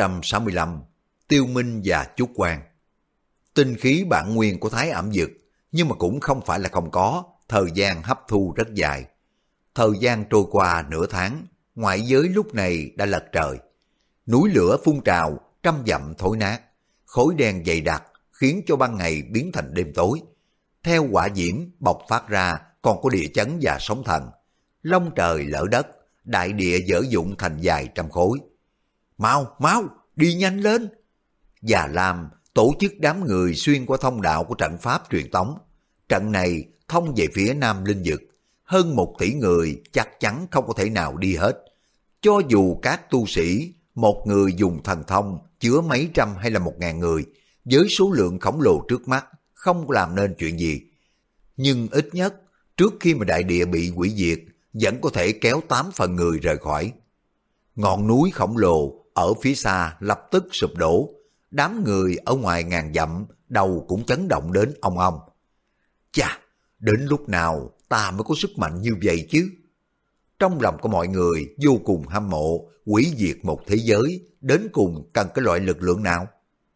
Speaker 1: 865 Tiêu Minh và Chúc Quan. Tinh khí bản nguyên của Thái Ẩm Dực, nhưng mà cũng không phải là không có, thời gian hấp thu rất dài. Thời gian trôi qua nửa tháng, ngoại giới lúc này đã lật trời. Núi lửa phun trào, trăm dặm thối nát, khói đen dày đặc khiến cho ban ngày biến thành đêm tối. Theo hỏa diễm bộc phát ra còn có địa chấn và sóng thần. Long trời lở đất, đại địa dở dụng thành vài trăm khối. Mau, mau, đi nhanh lên! Già Lam tổ chức đám người xuyên qua thông đạo của trận pháp truyền tống. Trận này thông về phía Nam Linh Vực. Hơn 1 tỷ người chắc chắn không có thể nào đi hết. Cho dù các tu sĩ, một người dùng thần thông chứa mấy trăm hay là 1.000 người, với số lượng khổng lồ trước mắt, không làm nên chuyện gì. Nhưng ít nhất, trước khi mà đại địa bị hủy diệt, vẫn có thể kéo 8 phần người rời khỏi. Ngọn núi khổng lồ ở phía xa lập tức sụp đổ. Đám người ở ngoài ngàn dặm, đầu cũng chấn động đến ong ong. Chà, đến lúc nào ta mới có sức mạnh như vậy chứ? Trong lòng của mọi người vô cùng hâm mộ, hủy diệt một thế giới, đến cùng cần cái loại lực lượng nào?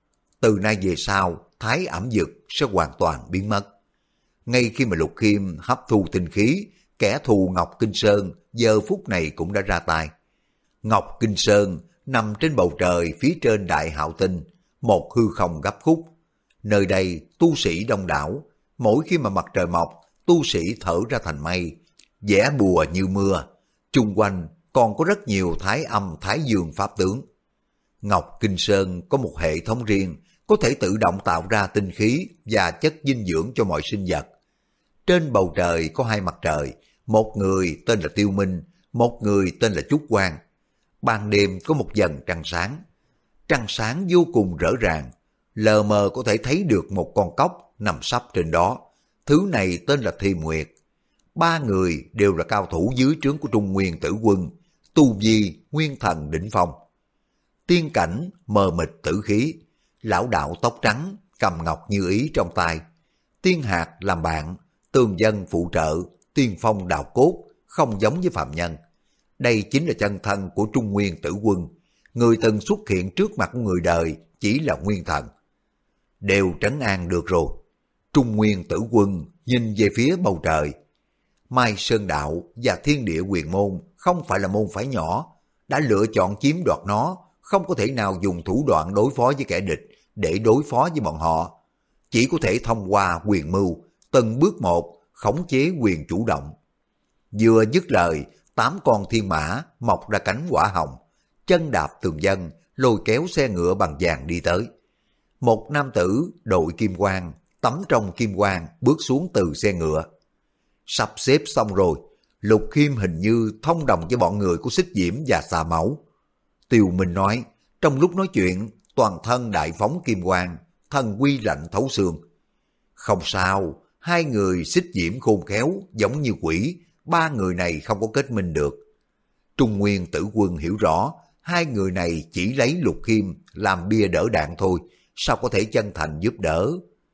Speaker 1: Từ nay về sau, Thái Ẩm Dực sẽ hoàn toàn biến mất. Ngay khi mà Lục Khiêm hấp thu tinh khí, kẻ thù Ngọc Kinh Sơn giờ phút này cũng đã ra tay. Ngọc Kinh Sơn nằm trên bầu trời phía trên Đại Hạo Tinh, một hư không gấp khúc. Nơi đây tu sĩ đông đảo, mỗi khi mà mặt trời mọc, tu sĩ thở ra thành mây, vẽ bùa như mưa. Chung quanh còn có rất nhiều thái âm thái dương pháp tướng. Ngọc Kinh Sơn có một hệ thống riêng, có thể tự động tạo ra tinh khí và chất dinh dưỡng cho mọi sinh vật. Trên bầu trời có 2 mặt trời, một người tên là Tiêu Minh, một người tên là Chúc Quan. Ban đêm có một vầng trăng sáng. Trăng sáng vô cùng rõ ràng, lờ mờ có thể thấy được một con cóc nằm sấp trên đó. Thứ này tên là Thi Nguyệt. 3 người đều là cao thủ dưới trướng của Trung Nguyên Tử Quân, tu vi nguyên thần đỉnh phong. Tiên Cảnh mờ mịt tử khí, lão đạo tóc trắng cầm ngọc như ý trong tay. Tiên Hạc làm bạn, tường dân phụ trợ, tiên phong đạo cốt, không giống với phàm nhân. Đây chính là chân thân của Trung Nguyên Tử Quân. Người từng xuất hiện trước mặt của người đời chỉ là nguyên thần. Đều trấn an được rồi. Trung Nguyên Tử Quân nhìn về phía bầu trời. Mai Sơn Đạo và Thiên Địa Quyền Môn không phải là môn phái nhỏ, đã lựa chọn chiếm đoạt nó, không có thể nào dùng thủ đoạn đối phó với kẻ địch để đối phó với bọn họ. Chỉ có thể thông qua quyền mưu, từng bước một khống chế quyền chủ động. Vừa dứt lời, 8 con thiên mã mọc ra cánh hỏa hồng, chân đạp tường dân, lôi kéo xe ngựa bằng vàng đi tới. Một nam tử đội kim quang, tắm trong kim quang bước xuống từ xe ngựa. Sắp xếp xong rồi, Lục Khiêm hình như thông đồng với bọn người của Xích Diễm và Xà Mẫu. Tiêu Minh nói, trong lúc nói chuyện, toàn thân đại phóng kim quang, thần quy lạnh thấu xương. Không sao, hai người Xích Diễm khôn khéo giống như quỷ, ba người này không có kết minh được. Trung Nguyên Tử Quân hiểu rõ, hai người này chỉ lấy Lục Khiêm làm bia đỡ đạn thôi, sao có thể chân thành giúp đỡ.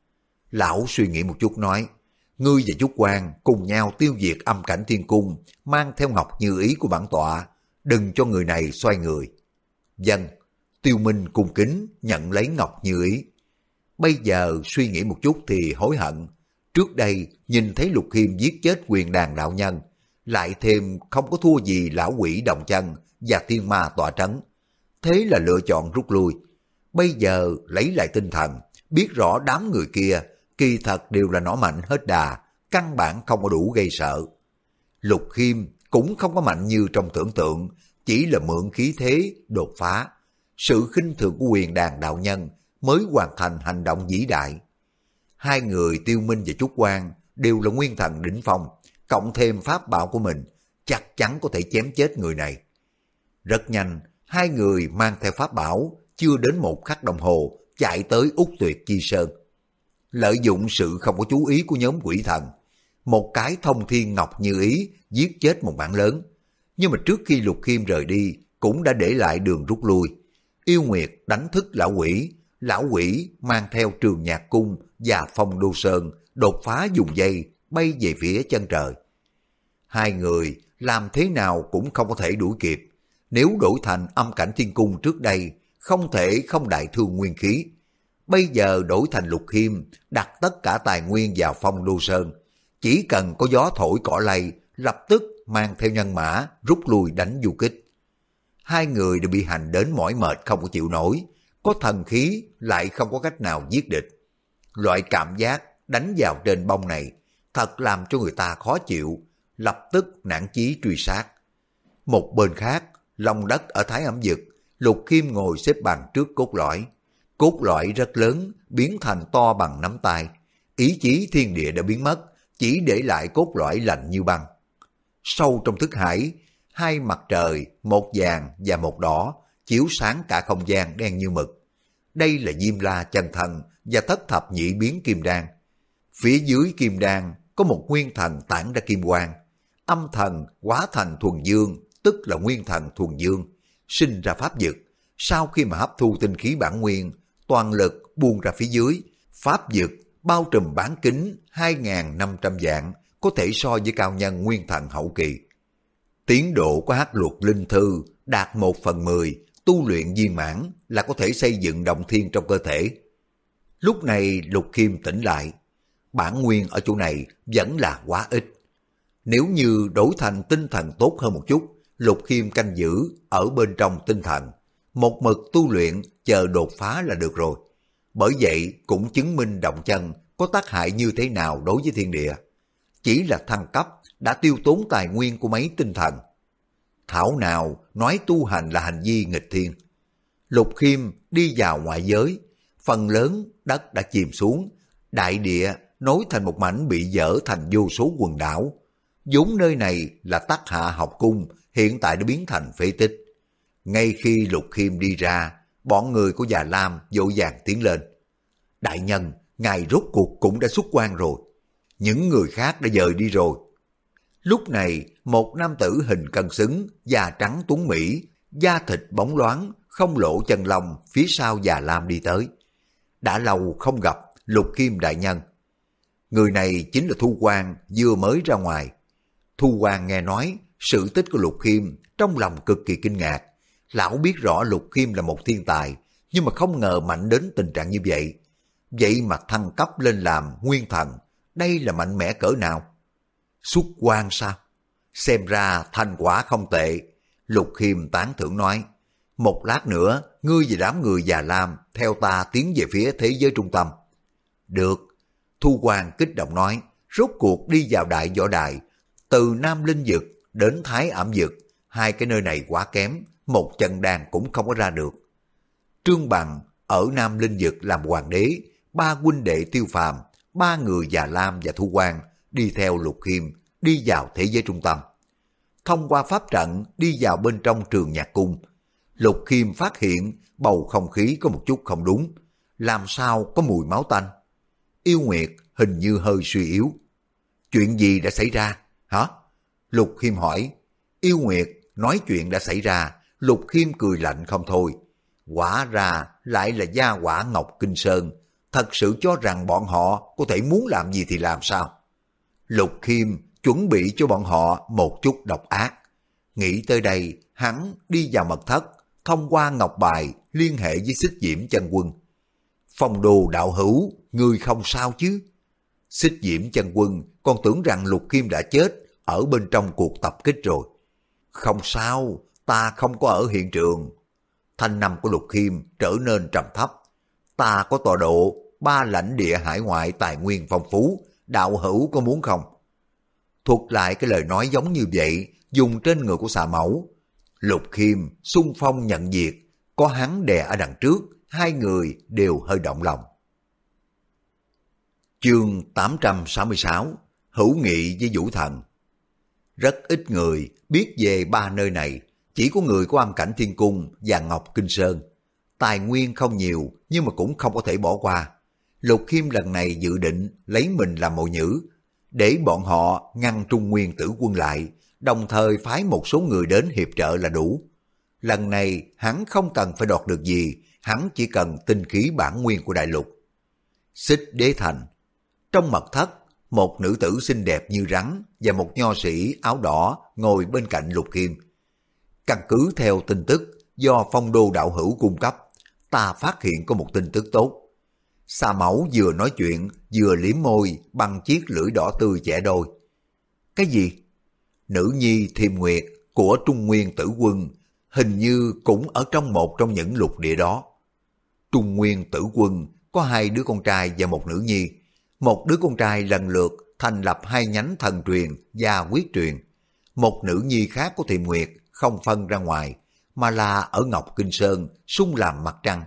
Speaker 1: Lão suy nghĩ một chút nói, ngươi và Trúc Quang cùng nhau tiêu diệt âm cảnh thiên cung, mang theo ngọc như ý của bản tọa, đừng cho người này xoay người. Vâng, Tiêu Minh cung kính nhận lấy ngọc như ý. Bây giờ suy nghĩ một chút thì hối hận. Trước đây nhìn thấy Lục Khiêm giết chết Quyền Đàn đạo nhân, lại thêm không có thua gì lão quỷ động chân và thiên ma tọa trấn. Thế là lựa chọn rút lui. Bây giờ lấy lại tinh thần, biết rõ đám người kia kỳ thật đều là nỏ mạnh hết đà, căn bản không có đủ gây sợ. Lục Khiêm cũng không có mạnh như trong tưởng tượng, chỉ là mượn khí thế đột phá. Sự khinh thường của Quyền Đàn đạo nhân mới hoàn thành hành động vĩ đại. Hai người Tiêu Minh và Trúc Quang đều là nguyên thần đỉnh phong, cộng thêm pháp bảo của mình, chắc chắn có thể chém chết người này. Rất nhanh, hai người mang theo pháp bảo, chưa đến một khắc đồng hồ, chạy tới Úc Tuyệt Chi Sơn. Lợi dụng sự không có chú ý của nhóm quỷ thần, một cái thông thiên ngọc như ý giết chết một mảng lớn. Nhưng mà trước khi Lục Khiêm rời đi, cũng đã để lại đường rút lui. Yêu Nguyệt đánh thức lão quỷ mang theo Trường Nhạc Cung và Phong Đô Sơn đột phá dùng dây bay về phía chân trời. Hai người làm thế nào cũng không có thể đuổi kịp. Nếu đổi thành âm cảnh thiên cung trước đây, không thể không đại thương nguyên khí. Bây giờ đổi thành Lục Khiêm, đặt tất cả tài nguyên vào Phong Đô Sơn. Chỉ cần có gió thổi cỏ lay, lập tức mang theo nhân mã rút lui đánh du kích. Hai người đều bị hành đến mỏi mệt không có chịu nổi, có thần khí lại không có cách nào giết địch. Loại cảm giác đánh vào trên bông này thật làm cho người ta khó chịu, lập tức nản chí truy sát. Một bên khác, lòng đất ở Thái Âm Vực, Lục Khiêm ngồi xếp bằng trước cốt lõi. Cốt lõi rất lớn, biến thành to bằng nắm tay. Ý chí thiên địa đã biến mất, chỉ để lại cốt lõi lạnh như băng. Sâu trong thức hải, hai mặt trời, một vàng và một đỏ, chiếu sáng cả không gian đen như mực. Đây là Diêm La chân thần và thất thập nhị biến kim đan. Phía dưới kim đan có một nguyên thần tản ra kim quang. Âm thần hóa thành thuần dương, tức là nguyên thần thuần dương, sinh ra pháp vực. Sau khi mà hấp thu tinh khí bản nguyên, toàn lực buông ra phía dưới, pháp vực bao trùm bán kính 2.500 vạn, có thể so với cao nhân nguyên thần hậu kỳ. Tiến độ của Hắc Luật Linh Thư đạt 1/10, tu luyện viên mãn là có thể xây dựng động thiên trong cơ thể. Lúc này Lục Khiêm tỉnh lại, bản nguyên ở chỗ này vẫn là quá ít. Nếu như đổi thành tinh thần tốt hơn một chút, Lục Khiêm canh giữ ở bên trong tinh thần, một mực tu luyện chờ đột phá là được rồi. Bởi vậy cũng chứng minh động chân có tác hại như thế nào đối với thiên địa. Chỉ là thăng cấp đã tiêu tốn tài nguyên của mấy tinh thần. Thảo nào nói tu hành là hành vi nghịch thiên. Lục Khiêm đi vào ngoại giới, phần lớn đất đã chìm xuống, đại địa nối thành một mảnh bị dỡ thành vô số quần đảo. Vốn nơi này là Tắc Hạ học cung, hiện tại đã biến thành phế tích. Ngay khi Lục Khiêm đi ra, bọn người của Già Lam vội vàng tiến lên. Đại nhân, ngài rốt cuộc cũng đã xuất quan rồi. Những người khác đã dời đi rồi. Lúc này, một nam tử hình cân xứng, da trắng tuấn mỹ, da thịt bóng loáng, không lộ chân lông phía sau Già Lam đi tới. Đã lâu không gặp Lục Khiêm đại nhân. Người này chính là Thu Quang vừa mới ra ngoài. Thu Quang nghe nói sự tích của Lục Khiêm, trong lòng cực kỳ kinh ngạc. Lão biết rõ Lục Khiêm là một thiên tài, nhưng mà không ngờ mạnh đến tình trạng như vậy. Vậy mà thăng cấp lên làm nguyên thần, đây là mạnh mẽ cỡ nào? Xuất quan sao? Xem ra thành quả không tệ. Lục Khiêm tán thưởng nói, một lát nữa ngươi và đám người già lam theo ta tiến về phía thế giới trung tâm. Được, Thu Quang kích động nói, rốt cuộc đi vào đại võ đài, từ Nam Linh Dực đến Thái Ảm Dực, hai cái nơi này quá kém, một chân đàn cũng không có ra được. Trương Bằng ở Nam Linh Dực làm hoàng đế, ba huynh đệ Tiêu Phàm, ba người già lam và Thu Quang đi theo Lục Khiêm đi vào thế giới trung tâm. Thông qua pháp trận đi vào bên trong Trường Nhạc Cung, Lục Khiêm phát hiện bầu không khí có một chút không đúng, làm sao có mùi máu tanh. Yêu Nguyệt hình như hơi suy yếu. Chuyện gì đã xảy ra, hả? Lục Khiêm hỏi. Yêu Nguyệt nói chuyện đã xảy ra, Lục Khiêm cười lạnh không thôi. Quả ra lại là gia quả Ngọc Kinh Sơn, thật sự cho rằng bọn họ có thể muốn làm gì thì làm sao. Lục Khiêm chuẩn bị cho bọn họ một chút độc ác. Nghĩ tới đây, hắn đi vào mật thất, thông qua ngọc bài liên hệ với Xích Diễm Chân Quân. Phong Đồ đạo hữu, ngươi không sao chứ? Xích Diễm Chân Quân còn tưởng rằng Lục Khiêm đã chết ở bên trong cuộc tập kích rồi. Không sao, ta không có ở hiện trường. Thanh năm của Lục Khiêm trở nên trầm thấp. Ta có tọa độ 3 lãnh địa hải ngoại tài nguyên phong phú, đạo hữu có muốn không? Thuật lại cái lời nói giống như vậy, dùng trên người của xà mẫu. Lục Khiêm xung phong nhận việc, có hắn đè ở đằng trước, hai người đều hơi động lòng. Chương 866, hữu nghị với Vũ Thần. Rất ít người biết về ba nơi này, chỉ có người của Âm Cảnh Thiên Cung và Ngọc Kinh Sơn. Tài nguyên không nhiều nhưng mà cũng không có thể bỏ qua. Lục Khiêm lần này dự định lấy mình làm mồi nhử, để bọn họ ngăn Trung Nguyên Tử Quân lại, đồng thời phái một số người đến hiệp trợ là đủ. Lần này hắn không cần phải đoạt được gì, hắn chỉ cần tinh khí bản nguyên của đại lục. Xích Đế Thành. Trong mật thất, một nữ tử xinh đẹp như rắn và một nho sĩ áo đỏ ngồi bên cạnh Lục Khiêm. Căn cứ theo tin tức do Phong Đô đạo hữu cung cấp, ta phát hiện có một tin tức tốt. Xà Mẫu vừa nói chuyện vừa liếm môi bằng chiếc lưỡi đỏ tươi chẻ đôi. Cái gì? Nữ nhi Thiềm Nguyệt của Trung Nguyên Tử Quân hình như cũng ở trong một trong những lục địa đó. Trung Nguyên Tử Quân có 2 đứa con trai và một nữ nhi. Một đứa con trai lần lượt thành lập 2 nhánh thần truyền và quyết truyền. Một nữ nhi khác của Thiềm Nguyệt không phân ra ngoài, mà là ở Ngọc Kinh Sơn sung làm mặt trăng.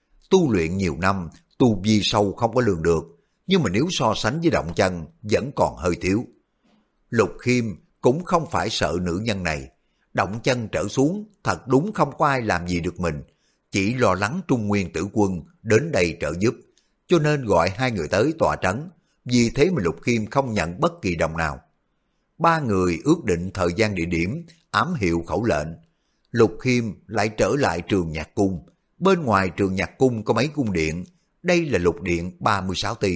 Speaker 1: Tu luyện nhiều năm, tu vi sâu không có lường được, nhưng mà nếu so sánh với Động Chân vẫn còn hơi thiếu. Lục Khiêm cũng không phải sợ nữ nhân này. Động Chân trở xuống thật đúng không có ai làm gì được mình, chỉ lo lắng Trung Nguyên Tử Quân đến đây trợ giúp, cho nên gọi 2 người tới tọa trấn. Vì thế mà Lục Khiêm không nhận bất kỳ đồng nào. 3 người ước định thời gian địa điểm, ám hiệu khẩu lệnh. Lục Khiêm lại trở lại Trường Nhạc Cung. Bên ngoài Trường Nhạc Cung có mấy cung điện. Đây là lục điện 36 ty.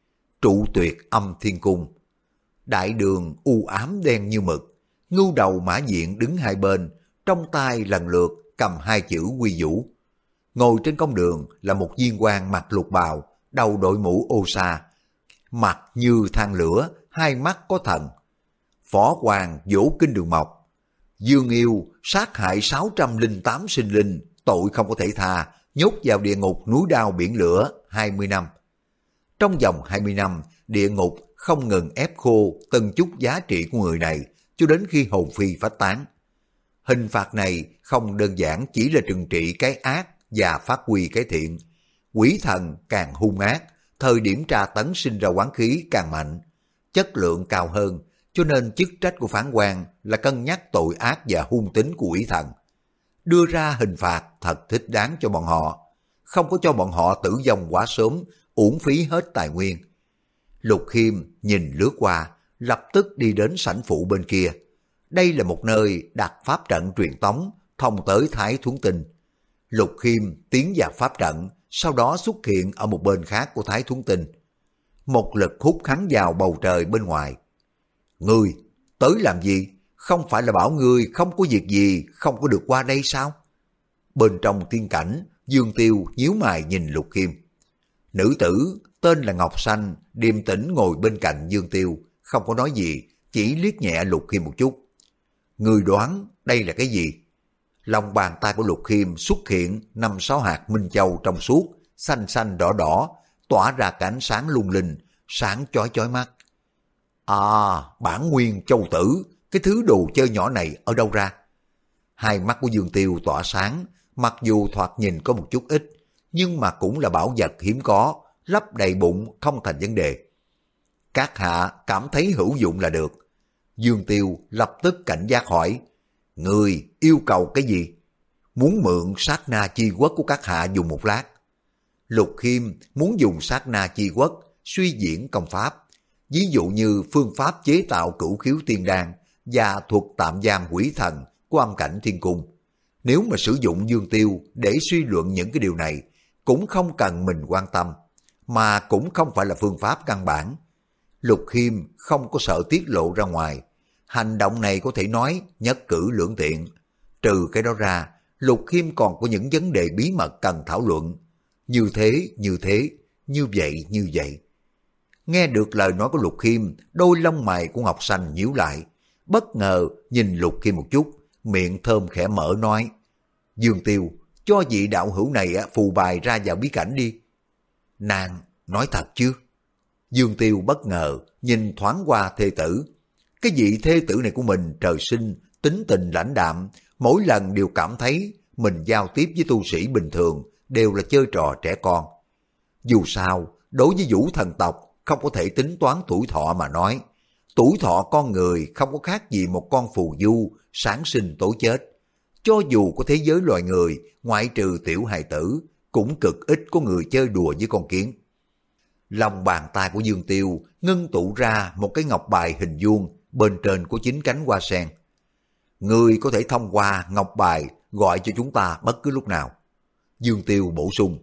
Speaker 1: Trụ Tuyệt Âm Thiên Cung. Đại đường u ám đen như mực. Ngưu đầu mã diện đứng hai bên, trong tay lần lượt cầm 2 chữ Quy Vũ. Ngồi trên công đường là một viên quan mặc lục bào, đầu đội mũ ô sa, mặt như than lửa, 2 mắt có thần. Phó Hoàng Vỗ Kinh Đường Mộc. Dương yêu sát hại 608 sinh linh, tội không có thể tha, nhốt vào địa ngục núi đao biển lửa 20 năm. Trong vòng 20 năm, địa ngục không ngừng ép khô từng chút giá trị của người này, cho đến khi hồn phi phách tán. Hình phạt này không đơn giản chỉ là trừng trị cái ác và phát huy cái thiện. Quỷ thần càng hung ác, thời điểm tra tấn sinh ra oán khí càng mạnh, chất lượng cao hơn, cho nên chức trách của phán quan là cân nhắc tội ác và hung tính của quỷ thần. Đưa ra hình phạt thật thích đáng cho bọn họ, không có cho bọn họ tử vong quá sớm, uổng phí hết tài nguyên. Lục Khiêm nhìn lướt qua, lập tức đi đến sảnh phụ bên kia. Đây là một nơi đặt pháp trận truyền tống, thông tới Thái Thuấn Tinh. Lục Khiêm tiến vào pháp trận, sau đó xuất hiện ở một bên khác của Thái Thuấn Tinh. Một lực hút hắn vào bầu trời bên ngoài. Ngươi, tới làm gì? Không phải là bảo ngươi không có việc gì, không có được qua đây sao? Bên trong tiên cảnh, Dương Tiêu nhíu mày nhìn Lục Khiêm. Nữ tử tên là Ngọc Xanh, điềm tĩnh ngồi bên cạnh Dương Tiêu, không có nói gì, chỉ liếc nhẹ Lục Khiêm một chút. Ngươi đoán đây là cái gì? Lòng bàn tay của Lục Khiêm xuất hiện 5-6 hạt minh châu trong suốt, xanh xanh đỏ đỏ, tỏa ra cả ánh sáng lung linh, sáng chói chói mắt. À, bản nguyên châu tử, cái thứ đồ chơi nhỏ này ở đâu ra? Hai mắt của Dương Tiêu tỏa sáng, mặc dù thoạt nhìn có một chút ít, nhưng mà cũng là bảo vật hiếm có, lấp đầy bụng không thành vấn đề. Các hạ cảm thấy hữu dụng là được. Dương Tiêu lập tức cảnh giác hỏi, người yêu cầu cái gì? Muốn mượn sát na chi quốc của các hạ dùng một lát. Lục Khiêm muốn dùng sát na chi quốc suy diễn công pháp, ví dụ như phương pháp chế tạo cửu khiếu tiên đan và thuật tạm giam quỷ thần của âm cảnh thiên cung. Nếu mà sử dụng Dương Tiêu để suy luận những cái điều này, cũng không cần mình quan tâm, mà cũng không phải là phương pháp căn bản. Lục Khiêm không có sợ tiết lộ ra ngoài. Hành động này có thể nói nhất cử lưỡng tiện. Trừ cái đó ra, Lục Khiêm còn có những vấn đề bí mật cần thảo luận. Như thế, như vậy. Nghe được lời nói của Lục Khiêm, đôi lông mày của Ngọc Xanh nhíu lại. Bất ngờ nhìn Lục Khiêm một chút, miệng thơm khẽ mở nói, Dương Tiêu, cho vị đạo hữu này phù bài ra vào bí cảnh đi. Nàng nói thật chứ? Dương Tiêu bất ngờ nhìn thoáng qua thê tử. Cái vị thê tử này của mình trời sinh tính tình lãnh đạm, mỗi lần đều cảm thấy mình giao tiếp với tu sĩ bình thường đều là chơi trò trẻ con. Dù sao, đối với Vũ thần tộc không có thể tính toán tuổi thọ mà nói. Tuổi thọ con người không có khác gì một con phù du, sáng sinh tối chết. Cho dù có thế giới loài người, ngoại trừ tiểu hài tử, cũng cực ít có người chơi đùa với con kiến. Lòng bàn tay của Dương Tiêu ngưng tụ ra một cái ngọc bài hình vuông, bên trên có 9 cánh hoa sen. Người có thể thông qua ngọc bài gọi cho chúng ta bất cứ lúc nào. Dương Tiêu bổ sung,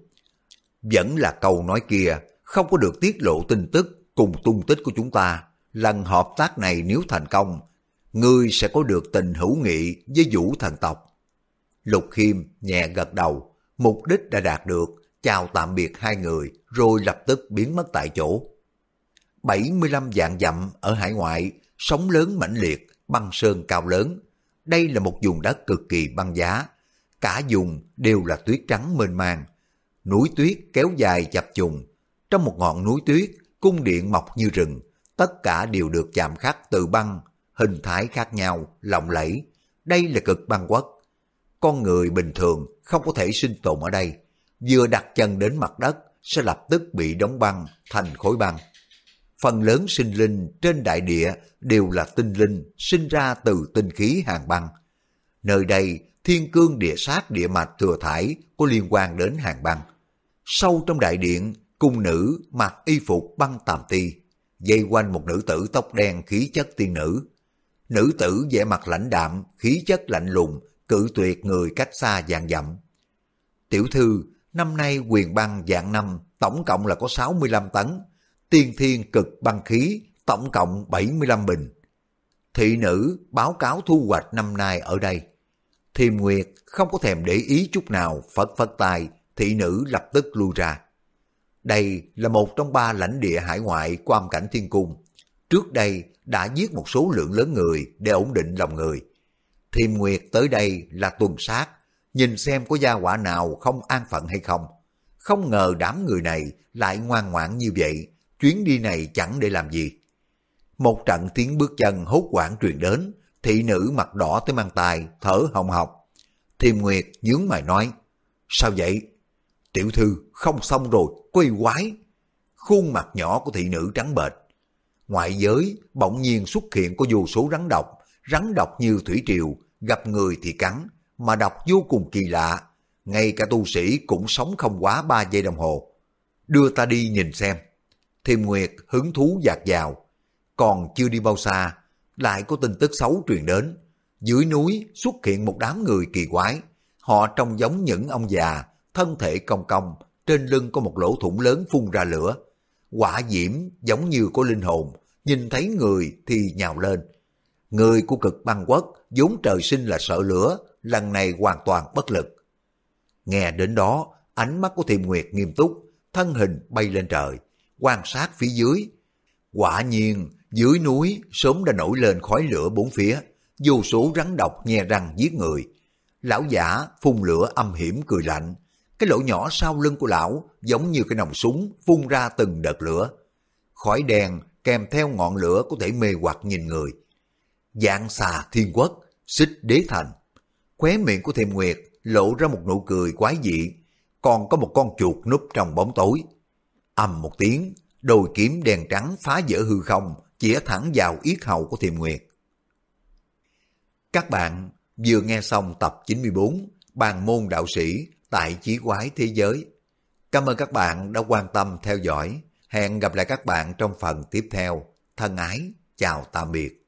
Speaker 1: vẫn là câu nói kia, không có được tiết lộ tin tức cùng tung tích của chúng ta. Lần hợp tác này nếu thành công, ngươi sẽ có được tình hữu nghị với Vũ thần tộc. Lục Khiêm nhẹ gật đầu, mục đích đã đạt được, chào tạm biệt hai người rồi lập tức biến mất tại chỗ. 75 vạn dặm ở hải ngoại, sóng lớn mãnh liệt, băng sơn cao lớn. Đây là một vùng đất cực kỳ băng giá, cả vùng đều là tuyết trắng mênh mang. Núi tuyết kéo dài chập trùng, trong một ngọn núi tuyết, cung điện mọc như rừng, tất cả đều được chạm khắc từ băng, hình thái khác nhau, lộng lẫy. Đây là cực băng quốc. Con người bình thường không có thể sinh tồn ở đây, vừa đặt chân đến mặt đất sẽ lập tức bị đóng băng thành khối băng. Phần lớn sinh linh trên đại địa đều là tinh linh sinh ra từ tinh khí hàn băng. Nơi đây thiên cương địa sát địa mạch thừa thải có liên quan đến hàn băng. Sâu trong đại điện, cung nữ mặc y phục băng tàm ti, dây quanh một nữ tử tóc đen khí chất tiên nữ. Nữ tử vẻ mặt lãnh đạm, khí chất lạnh lùng, cự tuyệt người cách xa vạn dặm. Tiểu thư, năm nay quyền băng vạn năm tổng cộng là có 65 tấn, tiên thiên cực băng khí tổng cộng 75 bình. Thị nữ báo cáo thu hoạch năm nay ở đây. Thiềm Nguyệt không có thèm để ý chút nào, phất phất tay, thị nữ lập tức lui ra. Đây là một trong 3 lãnh địa hải ngoại của âm cảnh thiên cung. Trước đây đã giết một số lượng lớn người để ổn định lòng người. Thiềm Nguyệt tới đây là tuần sát, nhìn xem có gia hỏa nào không an phận hay không. Không ngờ đám người này lại ngoan ngoãn như vậy, chuyến đi này chẳng để làm gì. Một trận tiếng bước chân hốt hoảng truyền đến, thị nữ mặt đỏ tới mang tai, thở hồng hộc. Thiềm Nguyệt nhướng mày nói, sao vậy? Tiểu thư, không xong rồi, quay quái. Khuôn mặt nhỏ của thị nữ trắng bệch. Ngoại giới bỗng nhiên xuất hiện có vô số rắn độc như thủy triều, gặp người thì cắn, mà độc vô cùng kỳ lạ. Ngay cả tu sĩ cũng sống không quá 3 giây đồng hồ. Đưa ta đi nhìn xem. Thiềm Nguyệt hứng thú dạt vào. Còn chưa đi bao xa, lại có tin tức xấu truyền đến. Dưới núi xuất hiện một đám người kỳ quái. Họ trông giống những ông già, thân thể cong cong, trên lưng có một lỗ thủng lớn phun ra lửa. Hỏa diễm giống như có linh hồn, nhìn thấy người thì nhào lên. Người của cực băng quốc vốn trời sinh là sợ lửa, lần này hoàn toàn bất lực. Nghe đến đó, ánh mắt của Thiềm Nguyệt nghiêm túc, thân hình bay lên trời, quan sát phía dưới. Quả nhiên, dưới núi sớm đã nổi lên khói lửa bốn phía, vô số rắn độc nhe răng giết người. Lão giả phun lửa âm hiểm cười lạnh. Cái lỗ nhỏ sau lưng của lão giống như cái nòng súng phun ra từng đợt lửa. Khói đen kèm theo ngọn lửa có thể mê hoặc nhìn người. Dạng xà thiên quốc, xích đế thành. Khóe miệng của Thiềm Nguyệt lộ ra một nụ cười quái dị, còn có một con chuột núp trong bóng tối. Ầm một tiếng, đôi kiếm đen trắng phá vỡ hư không, chĩa thẳng vào yết hầu của Thiềm Nguyệt. Các bạn vừa nghe xong tập 94 Bàn môn đạo sĩ tại Chí Quái Thế Giới. Cảm ơn các bạn đã quan tâm theo dõi. Hẹn gặp lại các bạn trong phần tiếp theo. Thân ái, chào tạm biệt.